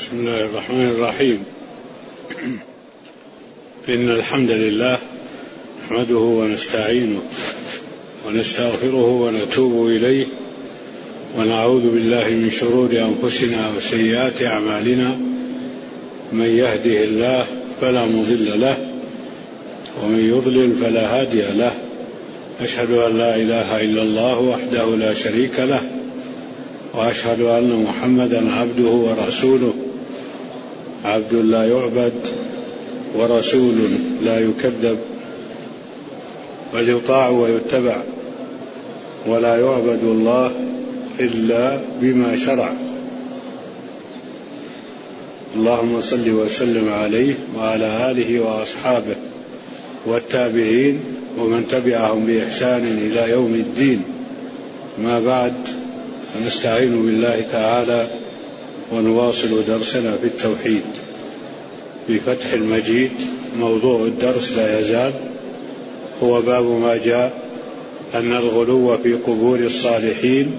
بسم الله الرحمن الرحيم. إن الحمد لله نحمده ونستعينه ونستغفره ونتوب إليه ونعوذ بالله من شرور أنفسنا وسيئات أعمالنا. من يهده الله فلا مضل له ومن يضلل فلا هادي له. أشهد أن لا إله إلا الله وحده لا شريك له وأشهد أن محمدا عبده ورسوله، عبد لا يعبد ورسول لا يكذب، بل يطاع ويتبع، ولا يعبد الله إلا بما شرع. اللهم صل وسلم عليه وعلى آله وأصحابه والتابعين ومن تبعهم بإحسان إلى يوم الدين. ما بعد، فنستعين بالله تعالى ونواصل درسنا في التوحيد بفتح المجيد. موضوع الدرس لا يزال هو باب ما جاء أن الغلو في قبور الصالحين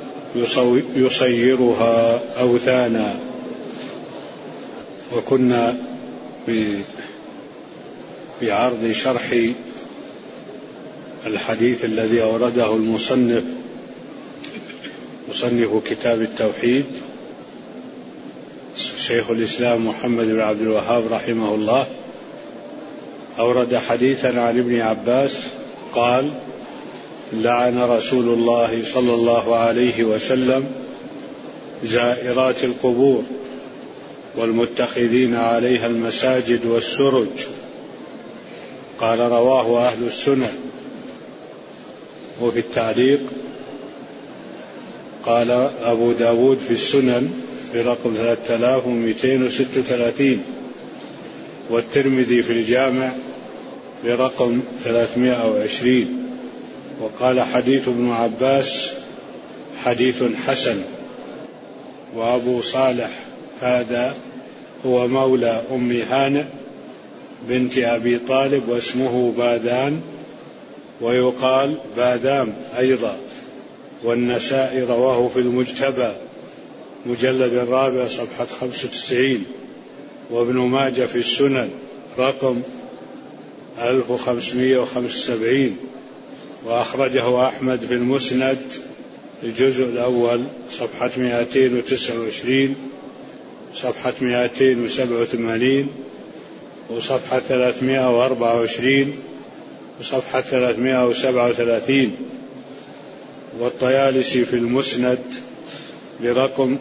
يصيرها أوثانا. وكنا بعرض شرح الحديث الذي أورده مصنف كتاب التوحيد شيخ الإسلام محمد بن عبد الوهاب رحمه الله. أورد حديثا عن ابن عباس قال: لعن رسول الله صلى الله عليه وسلم زائرات القبور والمتخذين عليها المساجد والسرج. قال: رواه أهل السنن. وفي التعليق قال أبو داود في السنن برقم 3236، والترمذي في الجامع برقم 320. وقال: حديث ابن عباس حديث حسن. وأبو صالح هذا هو مولى أم هانئ بنت أبي طالب، واسمه باذان، ويقال باذام أيضا. والنسائي رواه في المجتبى مجلد 4 صفحة 95. وابن ماجه في السنن رقم 1575. وأخرجه أحمد في المسند الجزء الأول صفحة 229 صفحة 287 وصفحة 324 وصفحة 337. والطيالسي في المسند برقم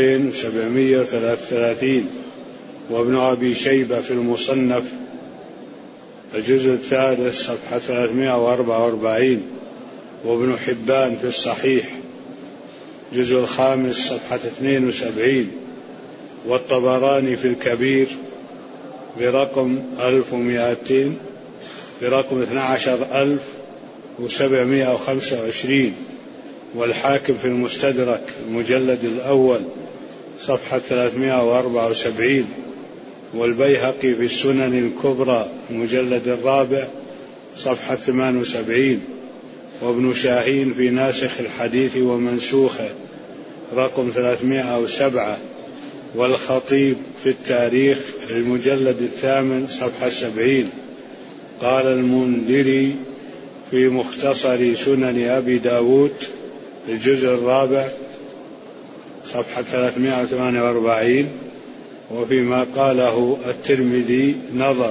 2733. وابن أبي شيبة في المصنف الجزء الثالث صفحة 344. وابن حبان في الصحيح الجزء الخامس صفحة 72. والطبراني في الكبير برقم 12725. والحاكم في المستدرك المجلد الأول صفحة 374. والبيهقي في السنن الكبرى المجلد الرابع صفحة 78. وابن شاهين في ناسخ الحديث ومنسوخه رقم 307. والخطيب في التاريخ المجلد الثامن صفحة 70. قال المنذري في مختصر سنن أبي داود الجزء الرابع صفحة 348. وفيما قاله الترمذي نظر،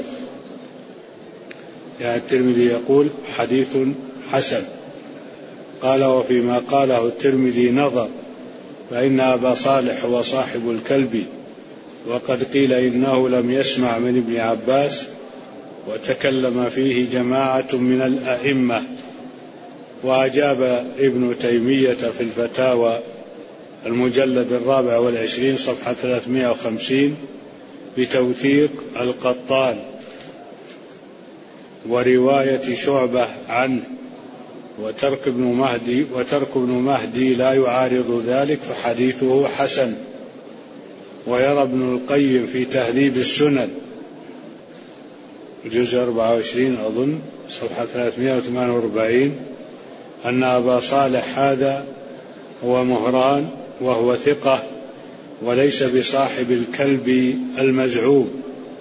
يعني الترمذي يقول حديث حسن. قال: وفيما قاله الترمذي نظر، فإن أبا صالح هو صاحب الكلب، وقد قيل إنه لم يسمع من ابن عباس، وتكلم فيه جماعة من الأئمة. وأجاب ابن تيمية في الفتاوى المجلد 24 صفحة 350 بتوثيق القطان ورواية شعبة عنه، وترك ابن مهدي لا يعارض ذلك، فحديثه حسن. ويرى ابن القيم في تهذيب السنن الجزء 24 أظن صفحة 348 أن أبا صالح هذا هو مهران، وهو ثقة، وليس بصاحب الكلب المزعوم،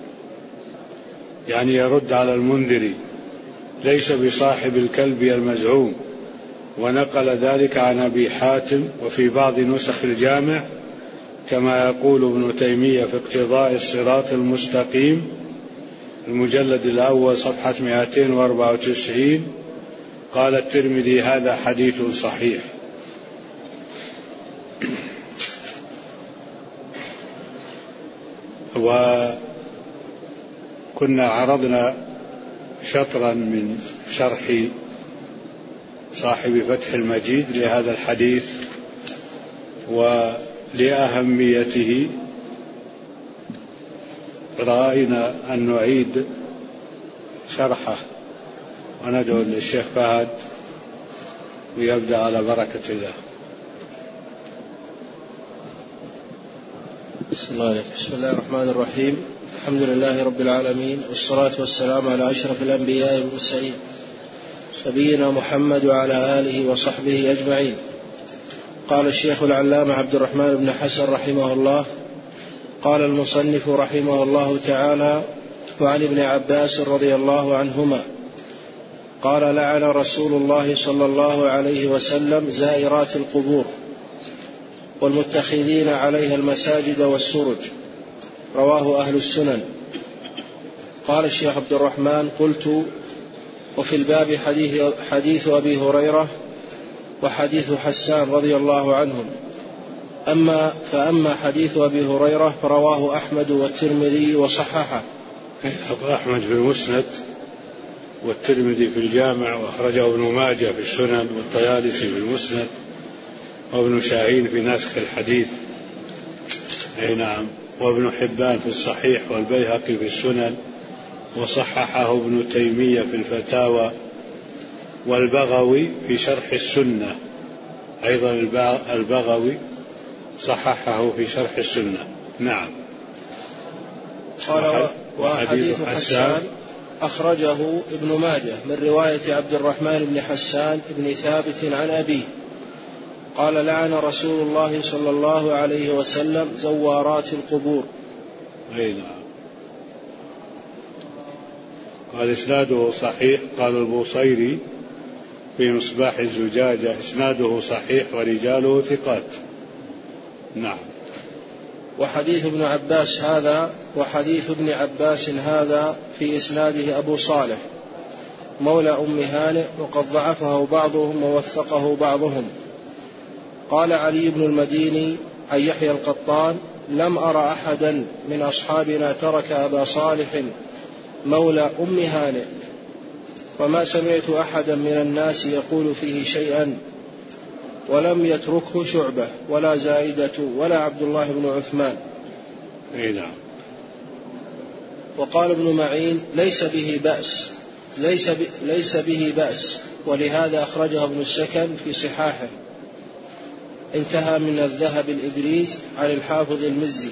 يعني يرد على المنذري، ليس بصاحب الكلب المزعوم. ونقل ذلك عن أبي حاتم وفي بعض نسخ الجامع، كما يقول ابن تيمية في اقتضاء الصراط المستقيم المجلد الأول صفحة 294، قال الترمذي: هذا حديث صحيح. وكنا عرضنا شطرا من شرح صاحب فتح المجيد لهذا الحديث ولأهميته، رأينا أن نعيد شرحه وندعو للشيخ فهد ويبدأ على بركة الله. بسم الله الرحمن الرحيم. الحمد لله رب العالمين، والصلاة والسلام على أشرف الأنبياء والمرسلين، نبينا محمد وعلى آله وصحبه أجمعين. قال الشيخ العلامة عبد الرحمن بن حسن رحمه الله: قال المصنف رحمه الله تعالى: وعن ابن عباس رضي الله عنهما قال: لعن رسول الله صلى الله عليه وسلم زائرات القبور والمتخذين عليها المساجد والسرج. رواه أهل السنن. قال الشيخ عبد الرحمن: قلت: وفي الباب حديث أبي هريرة وحديث حسان رضي الله عنهم. فأما حديث أبي هريرة فرواه أحمد والترمذي وصححه. أحمد في المسند، والترمذي في الجامع، وأخرجه ابن ماجه في السنن، والطيالسي في المسند، وابن شاهين في ناسخ الحديث، أي نعم، وابن حبان في الصحيح، والبيهقي في السنن، وصححه ابن تيمية في الفتاوى، والبغوي في شرح السنة، أيضا البغوي صححه في شرح السنة. نعم. قال: وحديث حسان أخرجه ابن ماجه من رواية عبد الرحمن بن حسان بن ثابت عن أبيه قال: لعن رسول الله صلى الله عليه وسلم زوارات القبور. أي نعم. قال إسناده صحيح. قال البوصيري في مصباح الزجاجة: إسناده صحيح ورجاله ثقات. نعم. وحديث ابن عباس هذا في إسناده أبو صالح مولى أم هانئ، وقد ضعفه بعضهم ووثقه بعضهم. قال علي بن المديني عن يحيى القطان: لم أرى أحدا من أصحابنا ترك أبا صالح مولى أم هانئ، وما سمعت أحدا من الناس يقول فيه شيئا، ولم يتركه شعبة ولا زائدة ولا عبد الله بن عثمان. نعم. وقال ابن معين: ليس به بأس، ولهذا أخرجه ابن السكن في صحاحه. انتهى من الذهب الإبريز عن الحافظ المزي.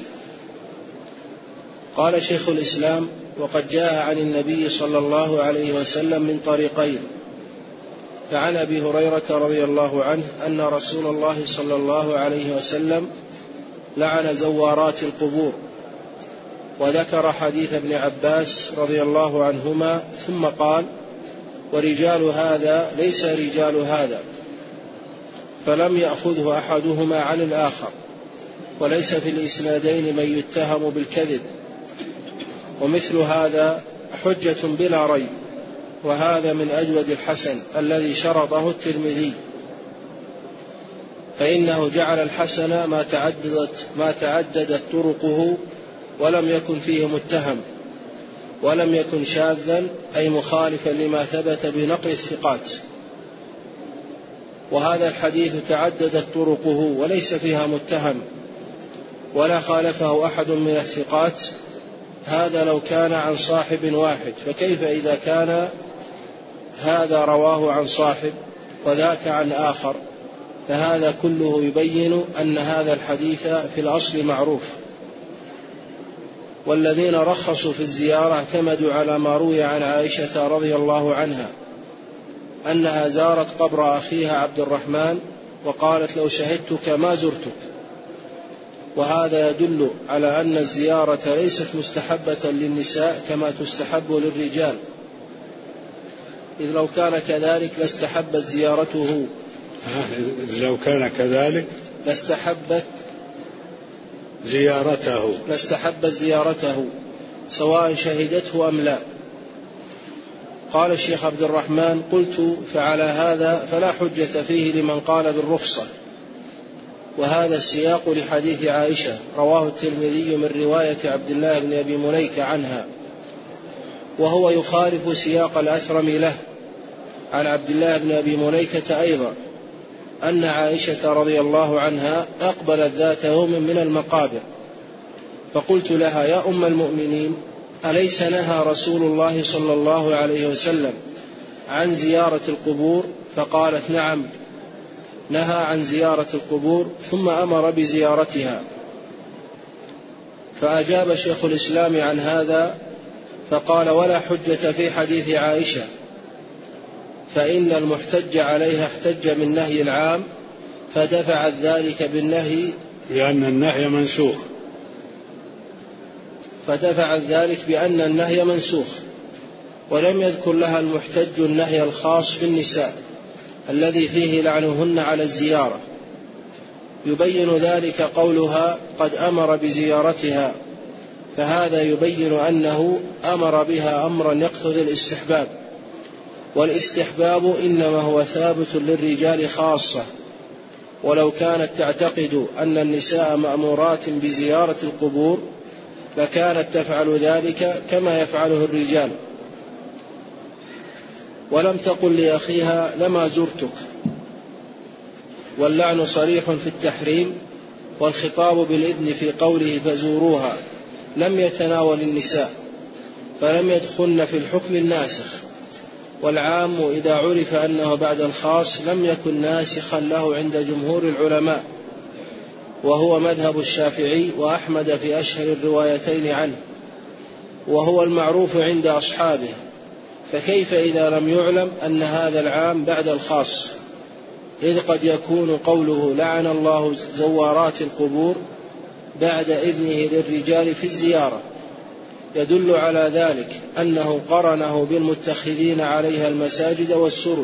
قال شيخ الإسلام: وقد جاء عن النبي صلى الله عليه وسلم من طريقين. فعن أبي هريرة رضي الله عنه أن رسول الله صلى الله عليه وسلم لعن زوارات القبور، وذكر حديث ابن عباس رضي الله عنهما، ثم قال: ورجال هذا ليس رجال هذا، فلم يأخذه أحدهما عن الآخر، وليس في الإسنادين من يتهم بالكذب، ومثل هذا حجة بلا ريب، وهذا من أجود الحسن الذي شرطه الترمذي، فإنه جعل الحسن ما تعددت طرقه ولم يكن فيه متهم، ولم يكن شاذا أي مخالفا لما ثبت بنقل الثقات. وهذا الحديث تعددت طرقه وليس فيها متهم ولا خالفه أحد من الثقات، هذا لو كان عن صاحب واحد، فكيف إذا كان هذا رواه عن صاحب وذاك عن آخر؟ فهذا كله يبين أن هذا الحديث في الأصل معروف. والذين رخصوا في الزيارة اعتمدوا على ما روي عن عائشة رضي الله عنها أنها زارت قبر أخيها عبد الرحمن وقالت: لو شهدتك ما زرتك. وهذا يدل على أن الزيارة ليست مستحبة للنساء كما تستحب للرجال، إذ لو كان كذلك لاستحبت زيارته. لو كان كذلك لاستحبت زيارته سواء شهدته أم لا. قال الشيخ عبد الرحمن: قلت: فعلى هذا فلا حجة فيه لمن قال بالرخصة، وهذا السياق لحديث عائشة رواه الترمذي من رواية عبد الله بن أبي مليكة عنها، وهو يخالف سياق الأثرم له عن عبد الله بن أبي مليكة أيضا أن عائشة رضي الله عنها أقبلت ذات يوم من المقابر، فقلت لها: يا أم المؤمنين، أليس نهى رسول الله صلى الله عليه وسلم عن زيارة القبور؟ فقالت: نعم، نهى عن زيارة القبور ثم أمر بزيارتها. فأجاب شيخ الإسلام عن هذا فقال: ولا حجة في حديث عائشة، فإن المحتج عليها احتج من نهي العام فدفعت ذلك بالنهي، لأن النهي منسوخ، فدفعت ذلك بأن النهي منسوخ، ولم يذكر لها المحتج النهي الخاص بالنساء الذي فيه لعنهن على الزيارة. يبين ذلك قولها: قد أمر بزيارتها، فهذا يبين أنه أمر بها أمرا يقتضي الاستحباب، والاستحباب إنما هو ثابت للرجال خاصة، ولو كانت تعتقد أن النساء مأمورات بزيارة القبور لكانت تفعل ذلك كما يفعله الرجال، ولم تقل لأخيها: لما زرتك. واللعن صريح في التحريم، والخطاب بالإذن في قوله فزوروها لم يتناول النساء، فلم يدخلن في الحكم الناسخ، والعام إذا عرف أنه بعد الخاص لم يكن ناسخا له عند جمهور العلماء، وهو مذهب الشافعي وأحمد في أشهر الروايتين عنه، وهو المعروف عند أصحابه، فكيف إذا لم يعلم أن هذا العام بعد الخاص؟ إذ قد يكون قوله لعن الله زوارات القبور بعد إذنه للرجال في الزيارة يدل على ذلك أنه قرنه بالمتخذين عليها المساجد والسرج،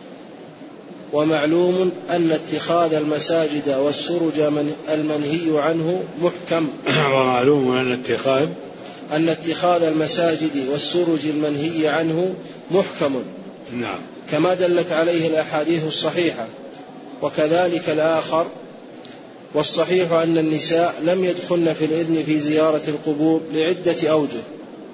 ومعلوم أن اتخاذ المساجد والسرج المنهي عنه محكم، ومعلوم أن اتخاذ المساجد والسرج المنهي عنه محكم، نعم، كما دلت عليه الأحاديث الصحيحة. وكذلك الآخر، والصحيح أن النساء لم يدخلن في الإذن في زيارة القبور لعدة أوجه.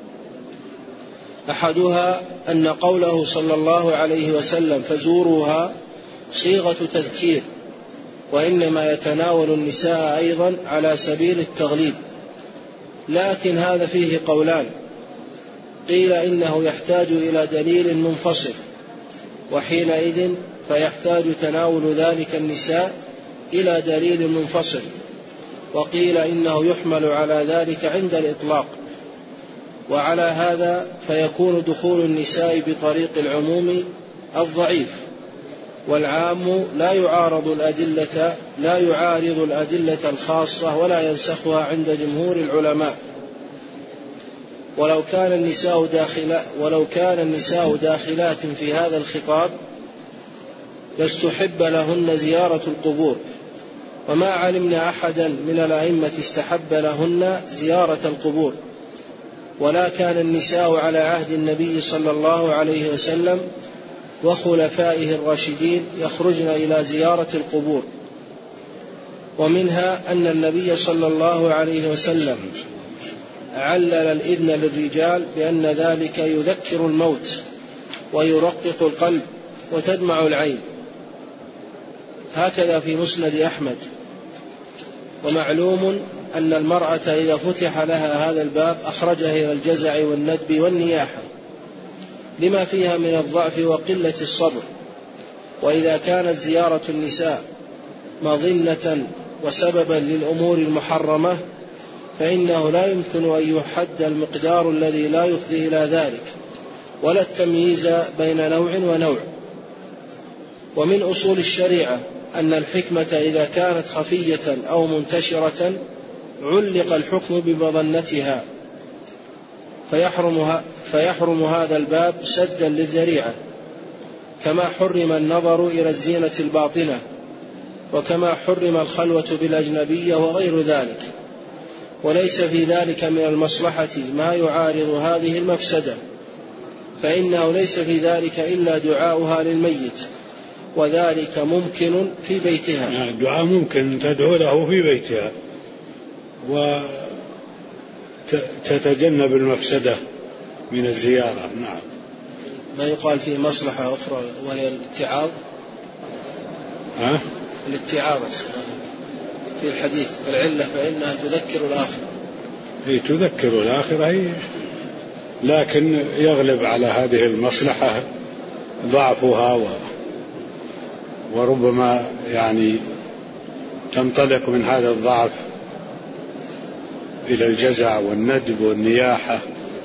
أحدها أن قوله صلى الله عليه وسلم فزوروها صيغة تذكير، وإنما يتناول النساء أيضا على سبيل التغليب، لكن هذا فيه قولان: قيل إنه يحتاج إلى دليل منفصل، وحينئذ فيحتاج تناول ذلك النساء إلى دليل منفصل، وقيل إنه يحمل على ذلك عند الإطلاق، وعلى هذا فيكون دخول النساء بطريق العموم الضعيف، والعام لا يعارض الأدلة الخاصة ولا ينسخها عند جمهور العلماء. ولو كان النساء داخلات في هذا الخطاب لاستحب لهن زيارة القبور، وما علمنا أحدا من الأئمة استحب لهن زيارة القبور، ولا كان النساء على عهد النبي صلى الله عليه وسلم وخلفائه الراشدين يخرجن إلى زيارة القبور. ومنها أن النبي صلى الله عليه وسلم علل الإذن للرجال بأن ذلك يذكر الموت ويرقق القلب وتدمع العين، هكذا في مسند أحمد. ومعلوم أن المرأة إذا فتح لها هذا الباب أخرجها إلى الجزع والندب والنياحة لما فيها من الضعف وقلة الصبر. وإذا كانت زيارة النساء مظنة وسببا للأمور المحرمة فإنه لا يمكن أن يحد المقدار الذي لا يفضي إلى ذلك، ولا التمييز بين نوع ونوع. ومن أصول الشريعة أن الحكمة إذا كانت خفية أو منتشرة علق الحكم بمظنتها، فيحرم هذا الباب سدا للذريعة، كما حرم النظر إلى الزينة الباطنة، وكما حرم الخلوة بالأجنبية وغير ذلك. وليس في ذلك من المصلحة ما يعارض هذه المفسدة، فإنه ليس في ذلك إلا دعاؤها للميت، وذلك ممكن في بيتها. يعني الدعاء ممكن تدعو له في بيتها وتتجنب المفسدة من الزيارة. نعم. ما يقال فيه مصلحة أخرى وهي الاتعاظ. الاتعاظ في الحديث العلة فإنها تذكر الآخرة. هي تذكر الآخرة، لكن يغلب على هذه المصلحة ضعفها، وربما يعني تنطلق من هذا الضعف إلى الجزع والندب والنياحة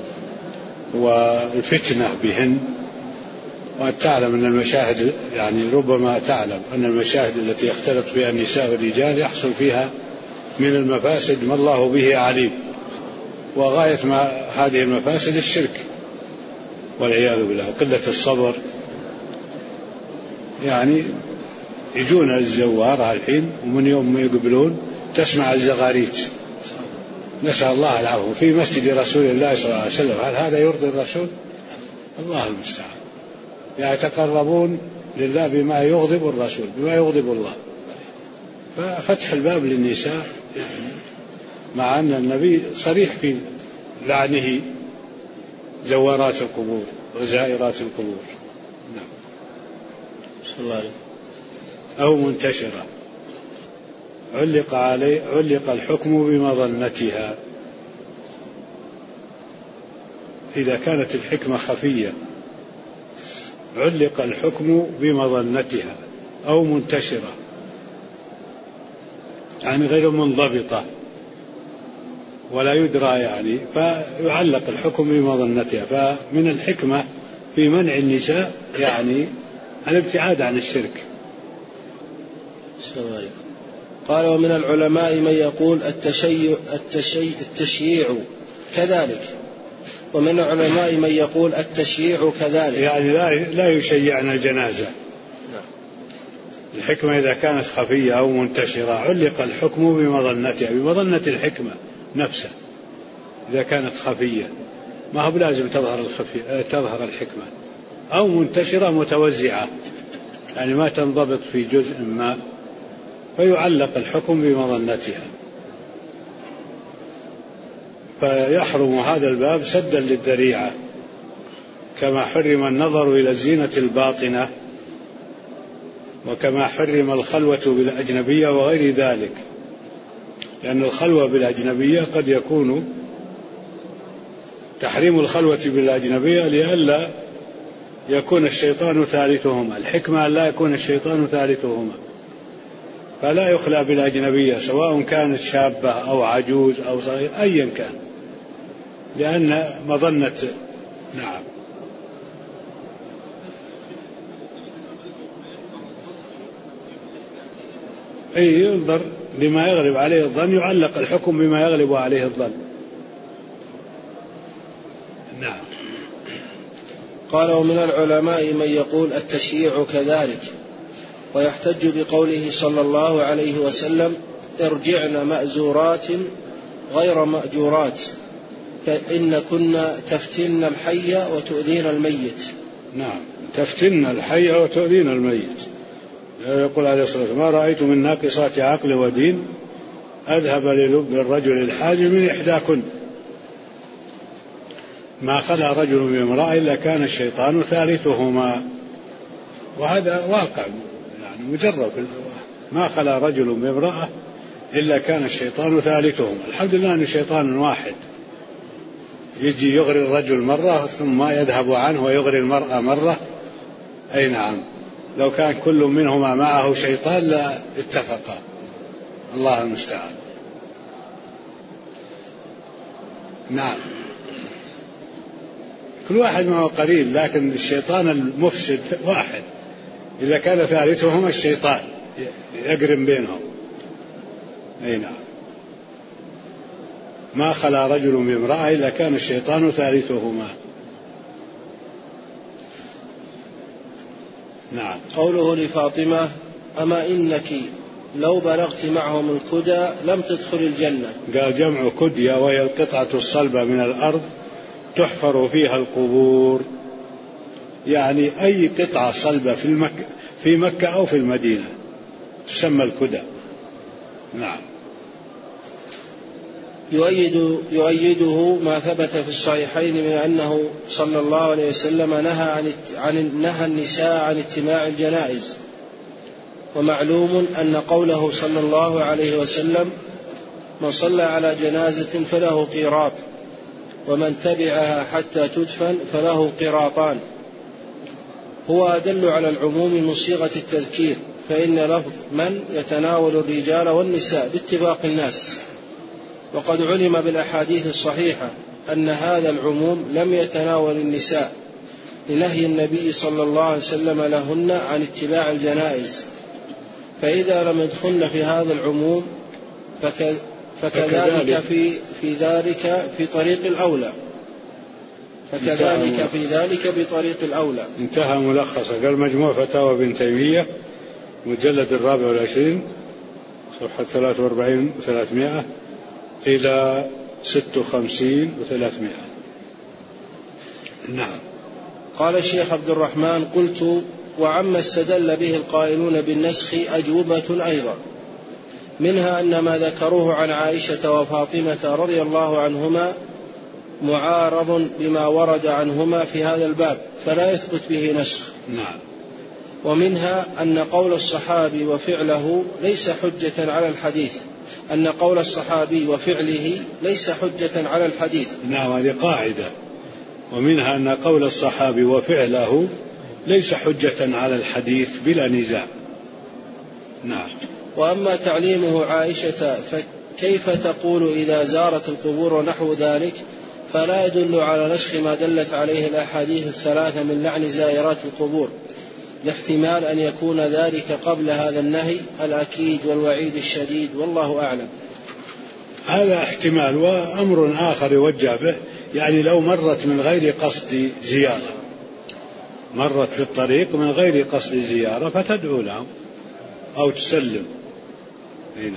والفتنة بهن. وتعلم أن المشاهد، يعني ربما تعلم أن المشاهد التي يختلط فيها النساء والرجال يحصل فيها من المفاسد ما الله به عليم، وغاية ما هذه المفاسد الشرك والعياذ بالله، قلة الصبر. يعني يجون الزوار الحين ومن يوم ما يقبلون تسمع الزغاريت، نسأل الله العفو، في مسجد رسول الله صلى الله عليه وسلم. هل هذا يرضي الرسول؟ الله المستعان. يتقربون لله بما يغضب الرسول، بما يغضب الله. ففتح الباب للنساء، يعني مع أن النبي صريح في لعنه زوارات القبور وزائرات القبور. نعم. صلى الله عليه. أو منتشرة علق الحكم بمظنتها. إذا كانت الحكمة خفية علق الحكم بمظنتها، أو منتشرة يعني غير منضبطة ولا يدرى، يعني فيعلق الحكم بمظنتها. فمن الحكمة في منع النساء يعني الابتعاد عن الشرك. قال: ومن العلماء من يقول التشييع كذلك، ومن العلماء من يقول التشييع كذلك، يعني لا يشيعن الجنازة. الحكمة إذا كانت خفية أو منتشرة علق الحكم بمظنتها، بمظنة الحكمة نفسها. إذا كانت خفية ما هو بلازم تظهر الحكمة، أو منتشرة متوزعة يعني ما تنضبط في جزء ما، فيعلق الحكم بمظنتها. فيحرم هذا الباب سدا للذريعة، كما حرم النظر إلى الزينة الباطنة، وكما حرم الخلوة بالأجنبية وغير ذلك، لأن الخلوة بالأجنبية قد يكون تحريم الخلوة بالأجنبية لئلا يكون الشيطان ثالثهما. الحكمة لا يكون الشيطان ثالثهما، فلا يخلى بالأجنبية سواء كانت شابة أو عجوز أو صغير أيا كان، لأن مظنة. نعم. أي ينظر بما يغلب عليه الظن، يعلق الحكم بما يغلب عليه الظن. نعم. قال: ومن العلماء من يقول التشييع كذلك، ويحتج بقوله صلى الله عليه وسلم: ارجعن مأزورات غير مأجورات، فإن كنا تفتن الحي وتؤذين الميت. نعم، تفتن الحي وتؤذين الميت. يقول عليه الصلاة والسلام: ما رأيت من ناقصات عقل ودين أذهب للب الرجل الحازم من إحداكن، ما خلا رجل بامرأة إلا كان الشيطان ثالثهما. وهذا واقع يعني مجرب، ما خلا رجل بامرأة إلا كان الشيطان ثالثهما. الحمد لله أن شيطان واحد يجي يغري الرجل مرة ثم يذهب عنه ويغري المرأة مرة. أي نعم، لو كان كل منهما معه شيطان لا اتفقا. الله المستعان. نعم، كل واحد معه قليل، لكن الشيطان المفسد واحد إذا كان ثالثهما الشيطان يقرن بينهم. أي نعم، ما خلا رجل بامرأة إلا كان الشيطان ثالثهما. نعم. قوله لفاطمة: أما إنك لو بلغت معهم الكدى لم تدخل الجنة. قال جمع كدية، وهي القطعة الصلبة من الأرض تحفر فيها القبور، يعني أي قطعة صلبة في مكة أو في المدينة تسمى الكدى. نعم. يؤيده ما ثبت في الصحيحين من أنه صلى الله عليه وسلم نهى النساء عن اتباع الجنائز. ومعلوم أن قوله صلى الله عليه وسلم: من صلى على جنازة فله قيراط، ومن تبعها حتى تدفن فله قيراطان، هو أدل على العموم من صيغة التذكير، فإن لفظ من يتناول الرجال والنساء باتفاق الناس. وقد علم بالأحاديث الصحيحة أن هذا العموم لم يتناول النساء، لنهي النبي صلى الله عليه وسلم لهن عن اتباع الجنائز، فإذا لم يدخلن في هذا العموم فكذلك في ذلك في طريق الأولى. فكذلك في ذلك بطريق الأولى. انتهى ملخصا. قال: مجموع فتاوى ابن تيمية، مجلد 24، صفحة 43 و300 إلى 56 و300. نعم. قال الشيخ عبد الرحمن: قلت: وعما استدل به القائلون بالنسخ أجوبة أيضا، منها أن ما ذكروه عن عائشة وفاطمة رضي الله عنهما معارض بما ورد عنهما في هذا الباب، فلا يثبت به نسخ. نعم. ومنها أن قول الصحابي وفعله ليس حجة على الحديث، أن قول الصحابي وفعله ليس حجة على الحديث. نعم، هذه قاعدة. ومنها أن قول الصحابي وفعله ليس حجة على الحديث بلا نزاع. نعم. وأما تعليمه عائشة فكيف تقول إذا زارت القبور ونحو ذلك، فلا يدل على نسخ ما دلت عليه الأحاديث الثلاثة من لعن زائرات القبور، لاحتمال أن يكون ذلك قبل هذا النهي الأكيد والوعيد الشديد، والله أعلم. هذا احتمال. وأمر آخر يوجه به، يعني لو مرت من غير قصد زيارة، مرت في الطريق من غير قصد زيارة، فتدعو لهم أو تسلم. هنا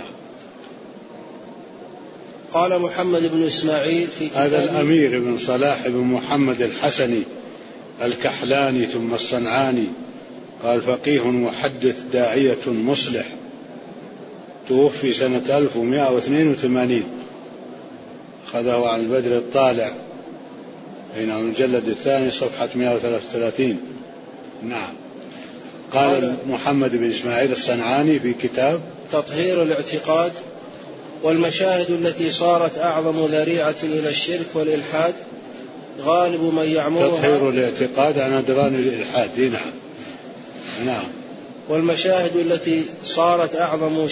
قال محمد بن إسماعيل في كتابه: هذا الأمير بن صلاح بن محمد الحسني الكحلاني ثم الصنعاني، قال: فقيه محدث داعية مصلح، توفي سنة 1182، أخذه عن البدر الطالع، هنا المجلد الثاني صفحة 133. نعم. قال محمد بن إسماعيل الصنعاني في كتاب تطهير الاعتقاد: والمشاهد التي صارت أعظم ذريعة إلى الشرك والإلحاد غالب من يعمرها. تطهير الاعتقاد عن أدران الإلحاد. نعم. نعم. والمشاهد التي صارت أعظم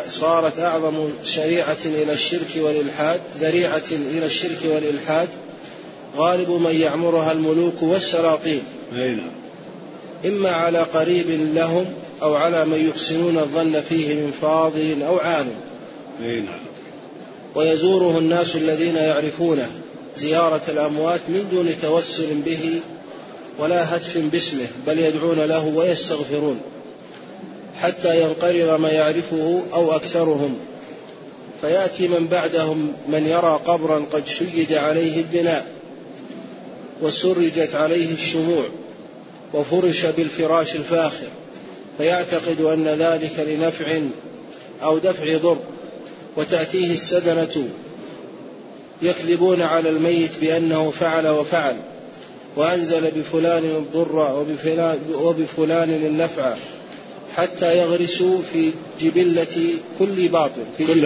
شريعة إلى الشرك والإلحاد، ذريعة إلى الشرك والإلحاد، غالب من يعمرها الملوك والسلاطين، نعم. إما على قريب لهم أو على من يحسنون الظن فيه من فاضل أو عالم. نعم. ويزوره الناس الذين يعرفونه زيارة الأموات من دون توسل به ولا هتف باسمه، بل يدعون له ويستغفرون حتى ينقرض ما يعرفه أو أكثرهم، فيأتي من بعدهم من يرى قبرا قد شيد عليه البناء وسرجت عليه الشموع وفرش بالفراش الفاخر، فيعتقد أن ذلك لنفع أو دفع ضر، وتأتيه السدنة يكذبون على الميت بأنه فعل وفعل وأنزل بفلان الضر وبفلان النفع، حتى يغرسوا في جبلة كل باطل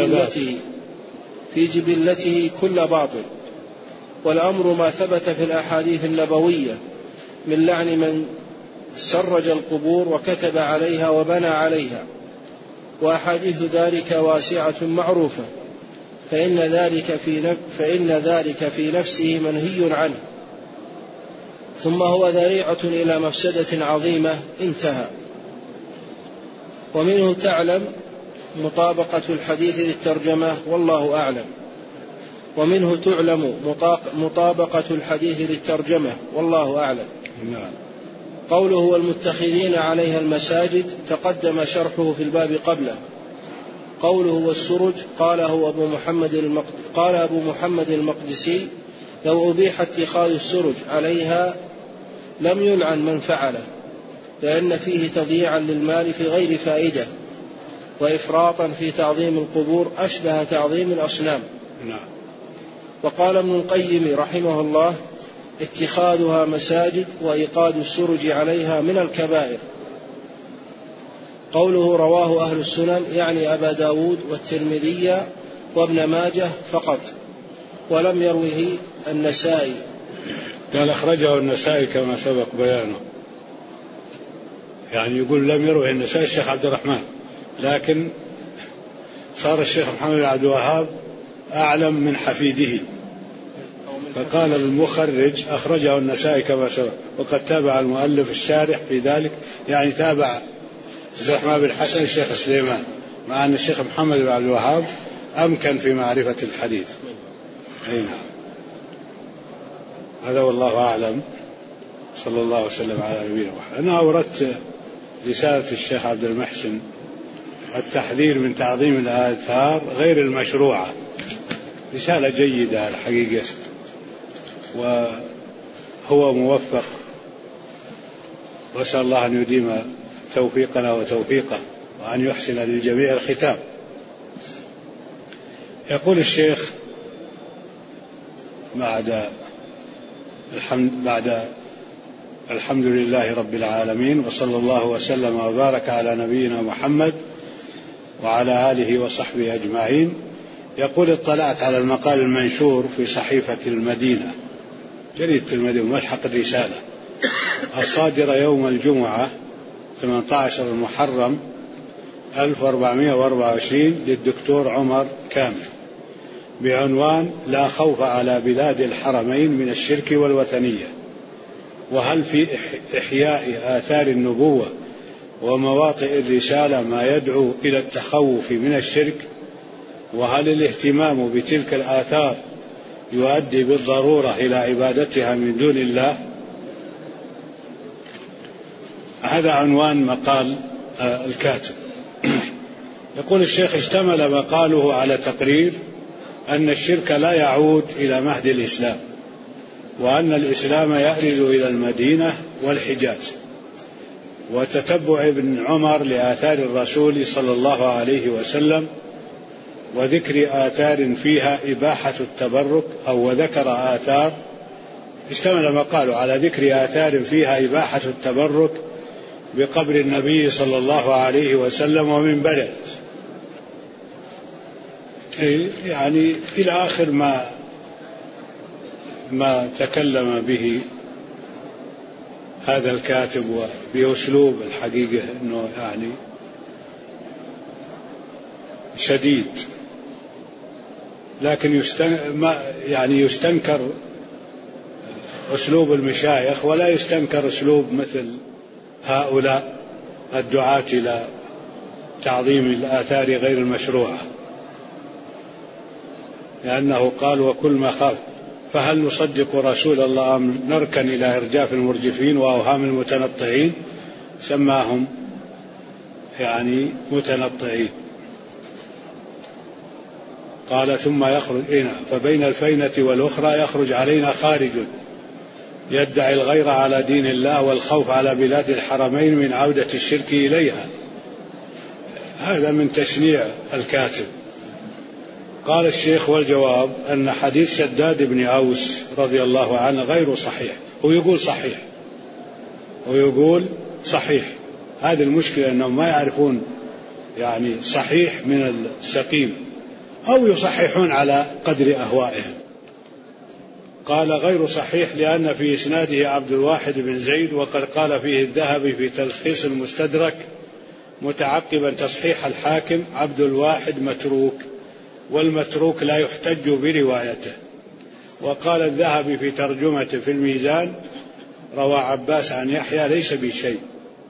في جبلته كل باطل. والأمر ما ثبت في الأحاديث النبوية من لعن من سرج القبور وكتب عليها وبنى عليها، وأحاديث ذلك واسعة معروفة، فإن ذلك في نفسه منهي عنه، ثم هو ذريعة إلى مفسدة عظيمة. انتهى. ومنه تعلم مطابقة الحديث للترجمة والله أعلم. ومنه تعلم مطابقة الحديث للترجمة والله أعلم. قوله والمتخذين عليها المساجد تقدم شرحه في الباب قبله. قوله والسرج قال أبو محمد المقدسي لو أبيح اتخاذ السرج عليها لم يلعن من فعله، لأن فيه تضييعا للمال في غير فائدة وإفراطا في تعظيم القبور أشبه تعظيم الأصنام. وقال ابن القيم رحمه الله اتخاذها مساجد وإيقاد السرج عليها من الكبائر. قوله رواه أهل السنن يعني أبا داود والترمذي وابن ماجه فقط، ولم يروه النسائي. قال أخرجه النسائي كما سبق بيانه، يعني يقول لم يروه النسائي الشيخ عبد الرحمن، لكن صار الشيخ محمد بن عبد الوهاب أعلم من حفيده، فقال المخرج أخرجه النسائي كما سبق، وقد تابع المؤلف الشارح في ذلك، يعني تابع عبد الرحمن بن حسن الشيخ سليمان، مع أن الشيخ محمد بن عبد الوهاب أمكن في معرفة الحديث. نعم. هذا والله أعلم. صلى الله وسلم على نبينا محمد. أنا أوردت رسالة الشيخ عبد المحسن التحذير من تعظيم الآثار غير المشروعة، رسالة جيدة الحقيقة، وهو موفق، وأسأل الله أن يديم توفيقنا وتوفيقه، وأن يحسن للجميع الختام. يقول الشيخ بعد الحمد لله رب العالمين، وصلى الله وسلم وبارك على نبينا محمد وعلى آله وصحبه أجمعين. يقول اطلعت على المقال المنشور في صحيفة المدينة، جريدة المدينة، ملحق الرسالة، الصادرة يوم الجمعة 18 المحرم 1424 للدكتور عمر كامل، بعنوان لا خوف على بلاد الحرمين من الشرك والوثنية، وهل في إحياء آثار النبوة ومواطئ الرسالة ما يدعو إلى التخوف من الشرك؟ وهل الاهتمام بتلك الآثار يؤدي بالضرورة إلى عبادتها من دون الله؟ هذا عنوان مقال الكاتب. يقول الشيخ اشتمل مقاله على تقرير أن الشرك لا يعود إلى مهد الإسلام، وأن الإسلام يأرز إلى المدينة والحجاز، وتتبع ابن عمر لآثار الرسول صلى الله عليه وسلم، وذكر آثار فيها إباحة التبرك، أو وذكر آثار، اشتمل مقاله على ذكر آثار فيها إباحة التبرك بقبر النبي صلى الله عليه وسلم ومن بلد، يعني إلى آخر ما تكلم به هذا الكاتب، وبأسلوب الحقيقة أنه يعني شديد، لكن يستنكر أسلوب المشايخ، ولا يستنكر أسلوب مثل هؤلاء الدعاة إلى تعظيم الآثار غير المشروعة، لأنه قال وكل ما خاف، فهل نصدق رسول الله أم نركن إلى إرجاف المرجفين وأوهام المتنطعين؟ سماهم يعني متنطعين. قال ثم يخرج فبين الفينة والأخرى يخرج علينا خارج يدعي الغير على دين الله والخوف على بلاد الحرمين من عودة الشرك إليها. هذا من تشنيع الكاتب. قال الشيخ والجواب أن حديث شداد بن أوس رضي الله عنه غير صحيح. ويقول صحيح. هذه المشكلة أنهم ما يعرفون يعني صحيح من السقيم، أو يصححون على قدر أهوائهم. قال غير صحيح لأن في إسناده عبد الواحد بن زيد، وقد قال فيه الذهبي في تلخيص المستدرك متعقبا تصحيح الحاكم: عبد الواحد متروك، والمتروك لا يحتج بروايته. وقال الذهبي في ترجمته في الميزان: روى عباس عن يحيى ليس بشيء.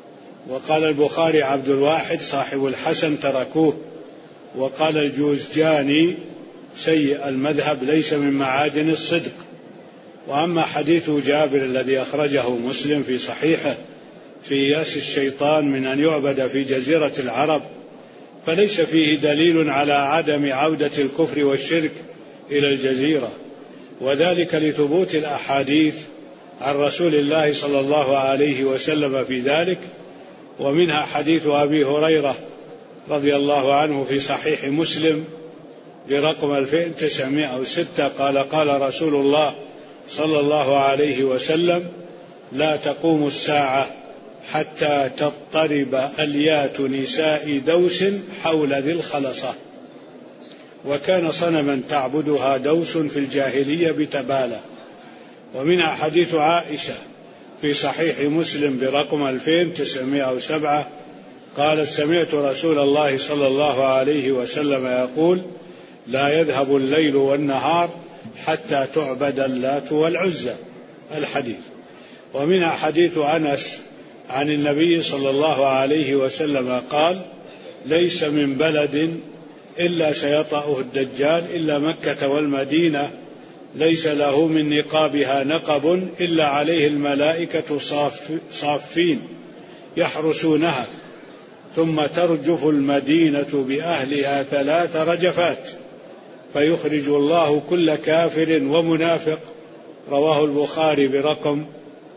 وقال البخاري عبد الواحد صاحب الحسن تركوه. وقال الجوزجاني سيء المذهب ليس من معادن الصدق. وأما حديث جابر الذي أخرجه مسلم في صحيحه في إياس الشيطان من أن يعبد في جزيرة العرب فليس فيه دليل على عدم عودة الكفر والشرك إلى الجزيرة، وذلك لثبوت الأحاديث عن رسول الله صلى الله عليه وسلم في ذلك، ومنها حديث أبي هريرة رضي الله عنه في صحيح مسلم برقم 2906 قال قال رسول الله صلى الله عليه وسلم: لا تقوم الساعة حتى تضطرب أليات نساء دوس حول ذي الخلصة. وكان صنما تعبدها دوس في الجاهلية بتبالة. ومنها حديث عائشة في صحيح مسلم برقم 2907 قال: سمعت رسول الله صلى الله عليه وسلم يقول: لا يذهب الليل والنهار حتى تعبد اللات والعزى. الحديث. ومنها حديث أنس عن النبي صلى الله عليه وسلم قال: ليس من بلد إلا سيطأه الدجال إلا مكة والمدينة، ليس له من نقابها نقب إلا عليه الملائكة صافين يحرسونها، ثم ترجف المدينة بأهلها 3 رجفات فيخرج الله كل كافر ومنافق. رواه البخاري برقم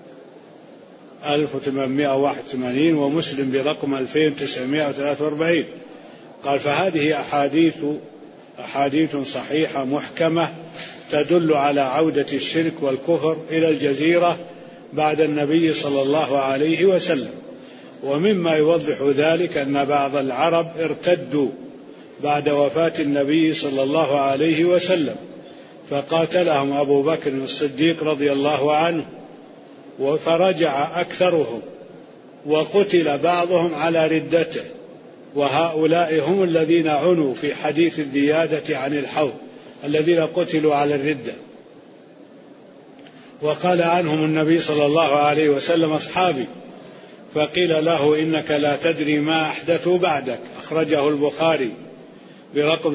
1881 ومسلم برقم 2943. قال: فهذه أحاديث صحيحة محكمة تدل على عودة الشرك والكفر إلى الجزيرة بعد النبي صلى الله عليه وسلم. ومما يوضح ذلك أن بعض العرب ارتدوا بعد وفاة النبي صلى الله عليه وسلم، فقاتلهم أبو بكر الصديق رضي الله عنه، فرجع أكثرهم وقتل بعضهم على ردته، وهؤلاء هم الذين عنوا في حديث الزيادة عن الحوض، الذين قتلوا على الردة. وقال عنهم النبي صلى الله عليه وسلم: أصحابي. فقيل له: إنك لا تدري ما أحدثوا بعدك. أخرجه البخاري برقم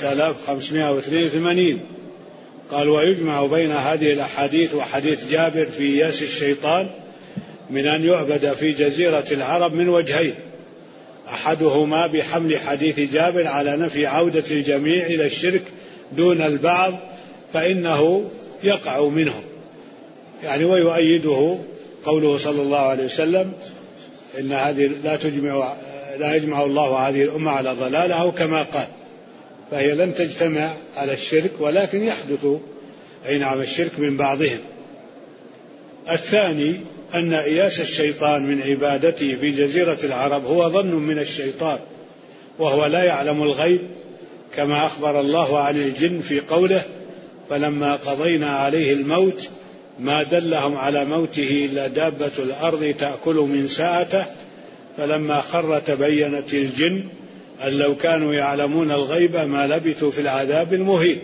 6582. قال: ويجمع بين هذه الأحاديث وحديث جابر في إياس الشيطان من أن يعبد في جزيرة العرب من وجهين: أحدهما بحمل حديث جابر على نفي عودة الجميع إلى الشرك دون البعض فإنه يقع منه، يعني ويؤيده قوله صلى الله عليه وسلم: إن هذه لا يجمع الله هذه الأمة على ضلالة، أو كما قال، فهي لن تجتمع على الشرك ولكن يحدث الشرك من بعضهم. الثاني أن إياس الشيطان من عبادته في جزيرة العرب هو ظن من الشيطان، وهو لا يعلم الغيب، كما أخبر الله عن الجن في قوله: فلما قضينا عليه الموت ما دلهم على موته إلا دابة الأرض تأكل من ساءته فلما خر تبينت الجن أن لو كانوا يعلمون الغيب ما لبثوا في العذاب المهين.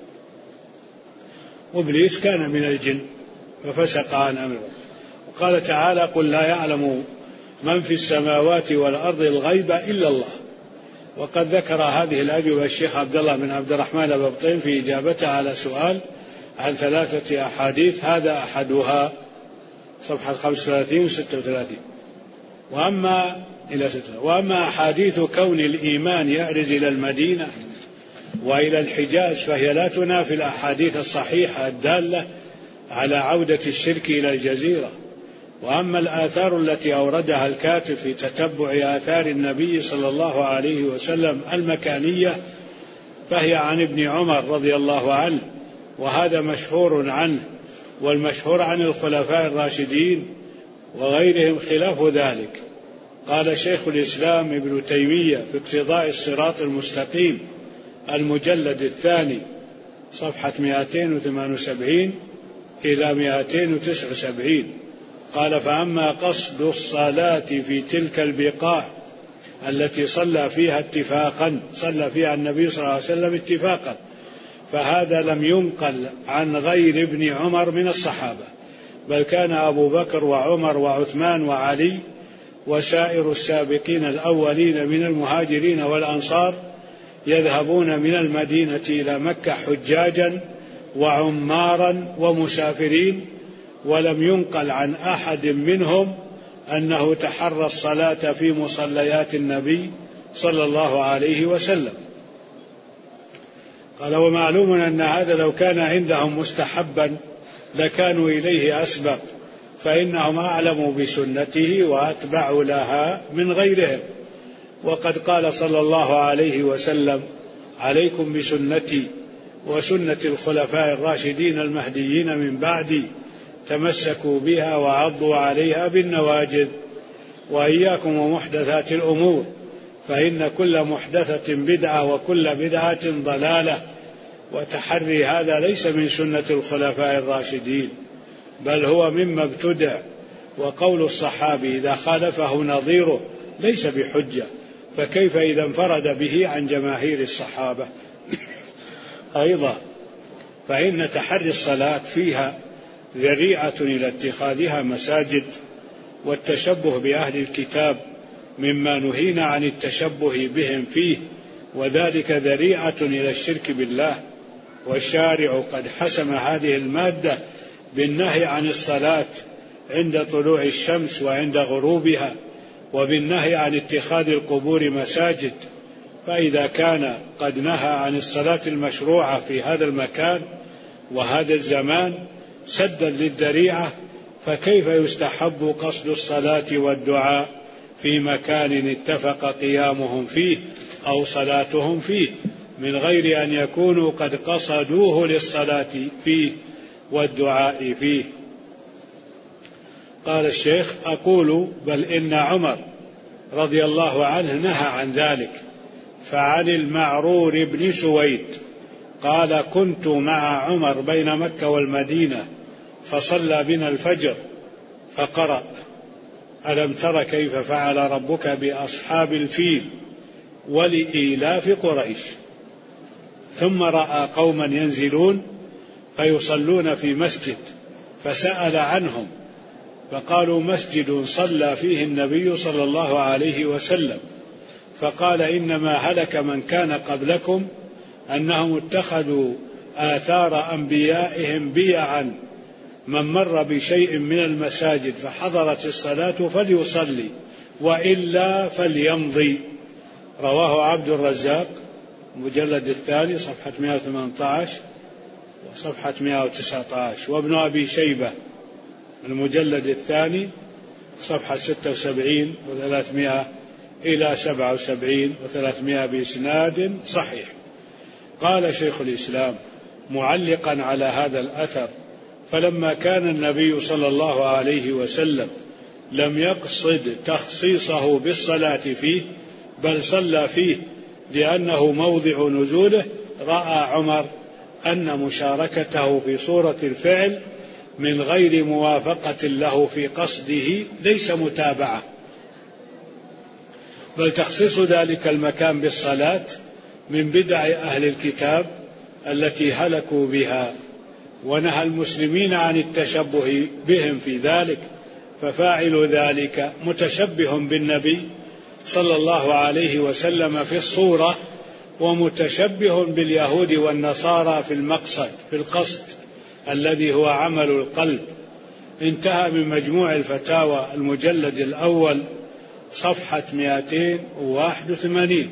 وإبليس كان من الجن ففسق عن أمره. وقال تعالى: قل لا يعلم من في السماوات والأرض الغيب إلا الله. وقد ذكر هذه الأجوبة الشيخ عبد الله بن عبد الرحمن الببطين في إجابته على سؤال عن 3 أحاديث، هذا أحدها صفحة 35 و 36. وأما أحاديث كون الإيمان يأرز إلى المدينة وإلى الحجاز فهي لا تنافي الأحاديث الصحيحة الدالة على عودة الشرك إلى الجزيرة. وأما الآثار التي أوردها الكاتب في تتبع آثار النبي صلى الله عليه وسلم المكانية فهي عن ابن عمر رضي الله عنه، وهذا مشهور عنه، والمشهور عن الخلفاء الراشدين وغيرهم خلاف ذلك. قال شيخ الإسلام ابن تيمية في اقتضاء الصراط المستقيم المجلد 2 صفحة 278 إلى 279، قال: فأما قصد الصلاة في تلك البقاع التي صلى فيها النبي صلى الله عليه وسلم اتفاقا فهذا لم ينقل عن غير ابن عمر من الصحابة، بل كان أبو بكر وعمر وعثمان وعلي وسائر السابقين الأولين من المهاجرين والأنصار يذهبون من المدينة إلى مكة حجاجا وعمارا ومسافرين، ولم ينقل عن أحد منهم أنه تحرى الصلاة في مصليات النبي صلى الله عليه وسلم. قال: ومعلوم أن هذا لو كان عندهم مستحبا لكانوا إليه أسبق، فإنهم أعلموا بسنته وأتبع لها من غيرهم. وقد قال صلى الله عليه وسلم: عليكم بسنتي وسنة الخلفاء الراشدين المهديين من بعدي، تمسكوا بها وعضوا عليها بالنواجذ، وإياكم ومحدثات الأمور، فإن كل محدثة بدعة وكل بدعة ضلالة. وتحري هذا ليس من سنة الخلفاء الراشدين، بل هو مما ابتدع، وقول الصحابي إذا خالفه نظيره ليس بحجة، فكيف إذا انفرد به عن جماهير الصحابة؟ أيضا فإن تحري الصلاة فيها ذريعة إلى اتخاذها مساجد والتشبه بأهل الكتاب مما نهينا عن التشبه بهم فيه، وذلك ذريعة إلى الشرك بالله. والشارع قد حسم هذه المادة بالنهي عن الصلاة عند طلوع الشمس وعند غروبها، وبالنهي عن اتخاذ القبور مساجد. فإذا كان قد نهى عن الصلاة المشروعة في هذا المكان وهذا الزمان سدا للذريعة، فكيف يستحب قصد الصلاة والدعاء في مكان اتفق قيامهم فيه أو صلاتهم فيه من غير أن يكونوا قد قصدوه للصلاة فيه والدعاء فيه؟ قال الشيخ: أقول بل إن عمر رضي الله عنه نهى عن ذلك. فعن المعرور بن سويد قال: كنت مع عمر بين مكة والمدينة فصلى بنا الفجر فقرأ: ألم تر كيف فعل ربك بأصحاب الفيل ولإيلاف قريش. ثم رأى قوما ينزلون فيصلون في مسجد فسأل عنهم فقالوا: مسجد صلى فيه النبي صلى الله عليه وسلم. فقال: إنما هلك من كان قبلكم أنهم اتخذوا آثار أنبيائهم بيعا، من مر بشيء من المساجد فحضرت الصلاة فليصلي وإلا فليمضي. رواه عبد الرزاق مجلد الثاني صفحة 118 وصفحة 119، وابن أبي شيبة المجلد الثاني صفحة 76 و300 إلى 77 و300 بإسناد صحيح. قال شيخ الإسلام معلقا على هذا الأثر: فلما كان النبي صلى الله عليه وسلم لم يقصد تخصيصه بالصلاة فيه بل صلى فيه لأنه موضع نزوله، رأى عمر أن مشاركته في صورة الفعل من غير موافقة له في قصده ليس متابعة، بل تخصيص ذلك المكان بالصلاة من بدع أهل الكتاب التي هلكوا بها، ونهى المسلمين عن التشبه بهم في ذلك، ففاعل ذلك متشبه بالنبي صلى الله عليه وسلم في الصورة، ومتشبه باليهود والنصارى في المقصد في القصد الذي هو عمل القلب. انتهى من مجموع الفتاوى المجلد الأول صفحة 281.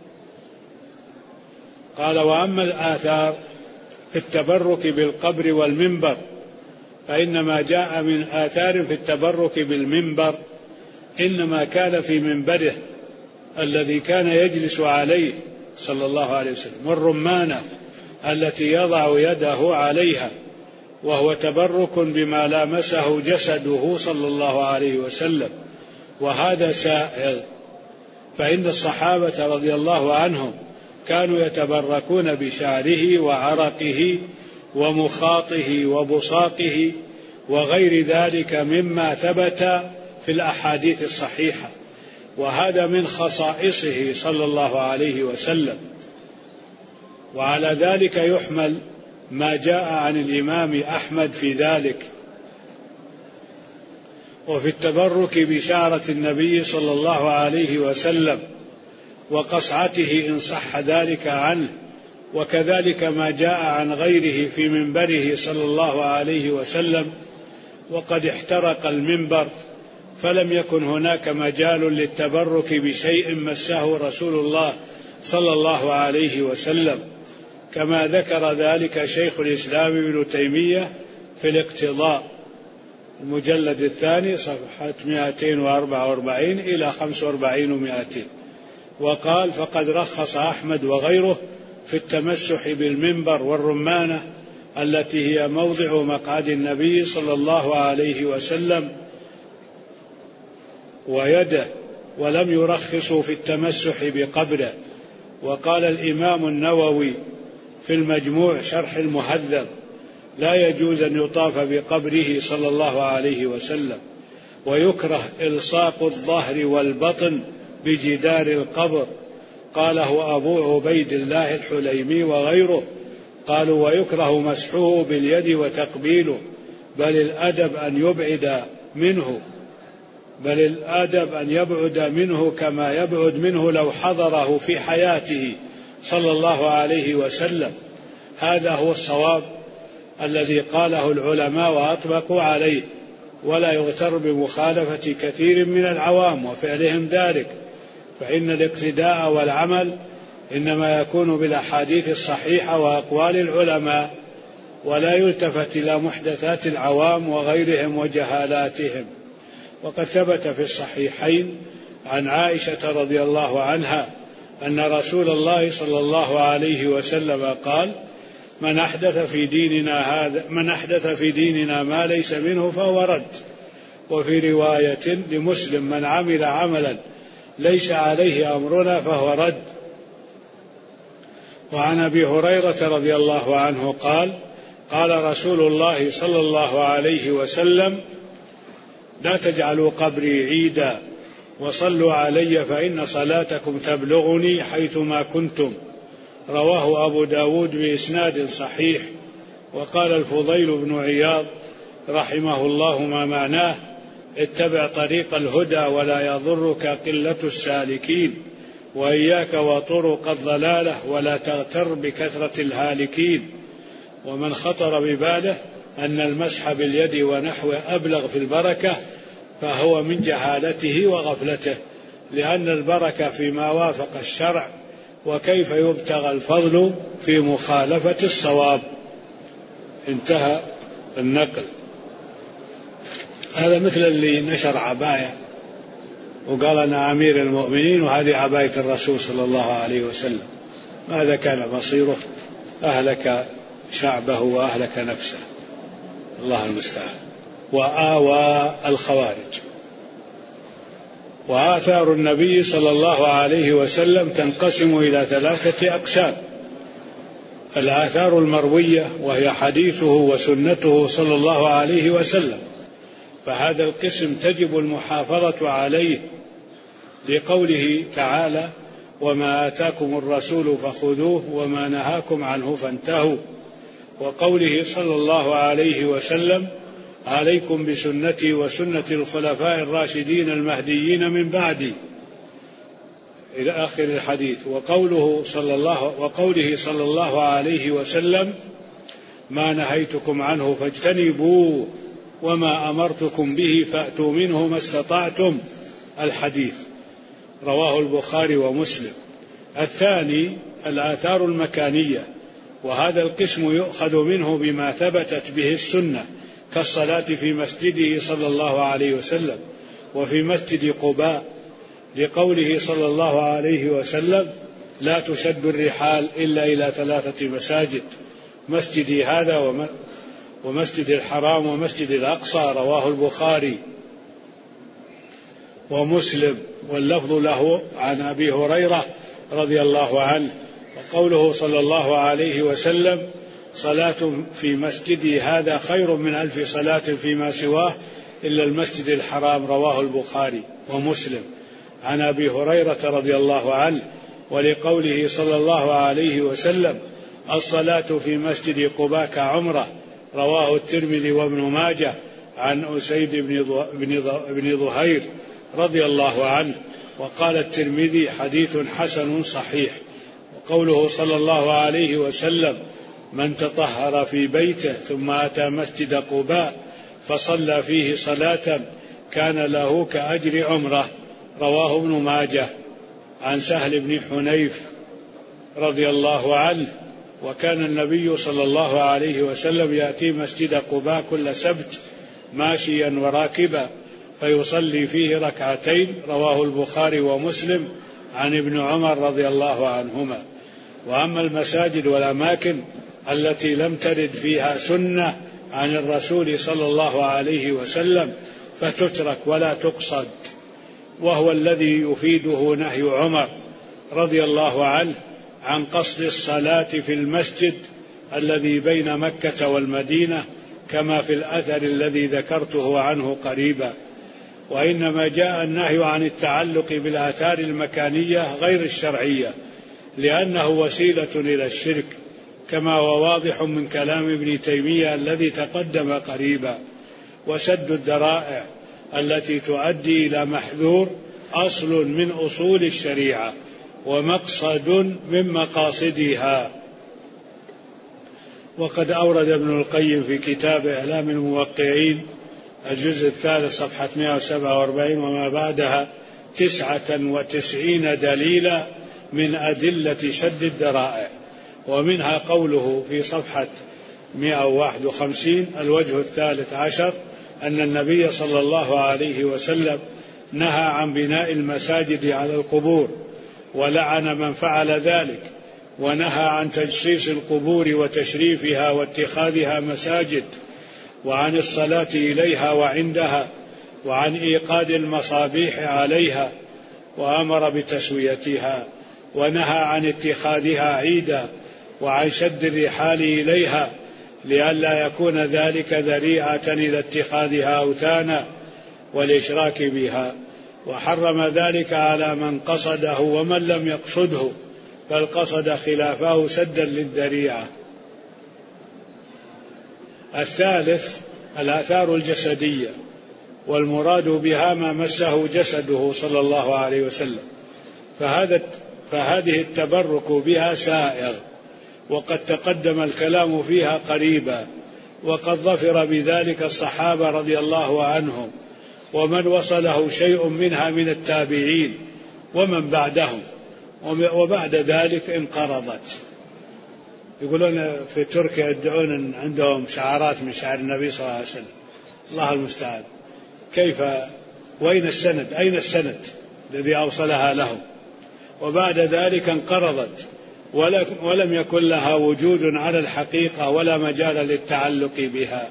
قال: وأما الآثار في التبرك بالقبر والمنبر فإنما جاء من آثار في التبرك بالمنبر إنما كان في منبره الذي كان يجلس عليه صلى الله عليه وسلم، والرمانة التي يضع يده عليها، وهو تبرك بما لامسه جسده صلى الله عليه وسلم، وهذا سائغ. فإن الصحابة رضي الله عنهم كانوا يتبركون بشعره وعرقه ومخاطه وبصاقه وغير ذلك مما ثبت في الأحاديث الصحيحة، وهذا من خصائصه صلى الله عليه وسلم. وعلى ذلك يحمل ما جاء عن الإمام أحمد في ذلك، وفي التبرك بشعرة النبي صلى الله عليه وسلم وقصعته إن صح ذلك عنه، وكذلك ما جاء عن غيره في منبره صلى الله عليه وسلم وقد احترق المنبر، فلم يكن هناك مجال للتبرك بشيء مسه رسول الله صلى الله عليه وسلم، كما ذكر ذلك شيخ الإسلام ابن تيمية في الاقتضاء المجلد الثاني صفحة 244 إلى 45 و200. وقال: فقد رخص أحمد وغيره في التمسح بالمنبر والرمانة التي هي موضع مقعد النبي صلى الله عليه وسلم ويده، ولم يرخصوا في التمسح بقبره. وقال الإمام النووي في المجموع شرح المهذب: لا يجوز أن يطاف بقبره صلى الله عليه وسلم، ويكره إلصاق الظهر والبطن بجدار القبر. قاله أبو عبيد الله الحليمي وغيره. قالوا: ويكره مسحه باليد وتقبيله، بل الأدب أن يبعد منه كما يبعد منه لو حضره في حياته صلى الله عليه وسلم. هذا هو الصواب الذي قاله العلماء وأطبقوا عليه، ولا يغتر بمخالفة كثير من العوام وفعلهم ذلك، فإن الاقتداء والعمل إنما يكون بالأحاديث الصحيحة وأقوال العلماء، ولا يلتفت إلى محدثات العوام وغيرهم وجهالاتهم. وقد ثبت في الصحيحين عن عائشة رضي الله عنها أن رسول الله صلى الله عليه وسلم قال: من أحدث في ديننا ما ليس منه فهو رد. وفي رواية لمسلم: من عمل عملا ليس عليه أمرنا فهو رد. وعن أبي هريرة رضي الله عنه قال: قال رسول الله صلى الله عليه وسلم: لا تجعلوا قبري عيدا، وصلوا علي فإن صلاتكم تبلغني حيثما كنتم. رواه أبو داود بإسناد صحيح. وقال الفضيل بن عياض رحمه الله ما معناه: اتبع طريق الهدى ولا يضرك قلة السالكين، وإياك وطرق الضلالة ولا تغتر بكثرة الهالكين. ومن خطر بباله أن المسح باليد ونحوه أبلغ في البركة فهو من جهالته وغفلته، لأن البركة فيما وافق الشرع، وكيف يبتغى الفضل في مخالفة الصواب. انتهى النقل. هذا مثل اللي نشر عباية وقال أنا أمير المؤمنين وهذه عباية الرسول صلى الله عليه وسلم. ماذا كان مصيره؟ أهلك شعبه وأهلك نفسه، الله المستعان. وآوى الخوارج. وآثار النبي صلى الله عليه وسلم تنقسم إلى 3 أقسام: الآثار المروية وهي حديثه وسنته صلى الله عليه وسلم، فهذا القسم تجب المحافظة عليه لقوله تعالى: وما آتاكم الرسول فخذوه وما نهاكم عنه فانتهوا. وقوله صلى الله عليه وسلم: عليكم بسنتي وسنة الخلفاء الراشدين المهديين من بعدي، إلى آخر الحديث. وقوله صلى الله عليه وسلم: ما نهيتكم عنه فاجتنبوه وما أمرتكم به فأتوا منه ما استطعتم، الحديث. رواه البخاري ومسلم. الثاني الآثار المكانية، وهذا القسم يؤخذ منه بما ثبتت به السنة، كالصلاة في مسجده صلى الله عليه وسلم وفي مسجد قباء، لقوله صلى الله عليه وسلم: لا تشد الرحال إلا إلى 3 مساجد، مسجدي هذا ومسجد الحرام ومسجد الأقصى. رواه البخاري ومسلم، واللفظ له عن أبي هريرة رضي الله عنه. وقوله صلى الله عليه وسلم: صلاة في مسجدي هذا خير من 1000 صلاة فيما سواه إلا المسجد الحرام. رواه البخاري ومسلم عن أبي هريرة رضي الله عنه. ولقوله صلى الله عليه وسلم: الصلاة في مسجد قباء كعمرة. رواه الترمذي وابن ماجه عن أسيد بن ظهير رضي الله عنه. وقال الترمذي حديث حسن صحيح. وقوله صلى الله عليه وسلم: من تطهر في بيته ثم أتى مسجد قباء فصلى فيه صلاة كان له كأجر عمرة، رواه ابن ماجه. عن سهل بن حنيف رضي الله عنه: وكان النبي صلى الله عليه وسلم يأتي مسجد قباء كل سبت ماشيا وراكبا فيصلي فيه ركعتين، رواه البخاري ومسلم عن ابن عمر رضي الله عنهما. وأما المساجد والأماكن التي لم ترد فيها سنة عن الرسول صلى الله عليه وسلم فتترك ولا تقصد، وهو الذي يفيده نهي عمر رضي الله عنه عن قصد الصلاة في المسجد الذي بين مكة والمدينة، كما في الأثر الذي ذكرته عنه قريبا. وإنما جاء النهي عن التعلق بالآثار المكانية غير الشرعية لأنه وسيلة إلى الشرك، كما هو واضح من كلام ابن تيمية الذي تقدم قريبا. وسد الذرائع التي تؤدي إلى محذور أصل من أصول الشريعة ومقصد من مقاصدها. وقد أورد ابن القيم في كتاب إعلام الموقعين الجزء الثالث صفحة 147 وما بعدها 99 دليلا من أدلة سد الذرائع، ومنها قوله في صفحة 151: الوجه الثالث عشر أن النبي صلى الله عليه وسلم نهى عن بناء المساجد على القبور ولعن من فعل ذلك، ونهى عن تجصيص القبور وتشريفها واتخاذها مساجد، وعن الصلاة إليها وعندها، وعن إيقاد المصابيح عليها، وأمر بتسويتها، ونهى عن اتخاذها عيدا، وعن شد الرحال إليها لئلا يكون ذلك ذريعة إلى اتخاذها أوثانا والإشراك بها، وحرم ذلك على من قصده ومن لم يقصده بل قصد خلافه سدا للذريعة. الثالث الآثار الجسدية، والمراد بها ما مسه جسده صلى الله عليه وسلم، فهذه التبرك بها سائغ، وقد تقدم الكلام فيها قريبا، وقد ظفر بذلك الصحابة رضي الله عنهم ومن وصله شيء منها من التابعين ومن بعدهم، وبعد ذلك انقرضت. يقولون في تركيا يدعون عندهم شعارات من شعار النبي صلى الله عليه وسلم، الله المستعان. كيف؟ وين السند؟ أين السند الذي أوصلها لهم؟ وبعد ذلك انقرضت ولم يكن لها وجود على الحقيقة ولا مجال للتعلق بها.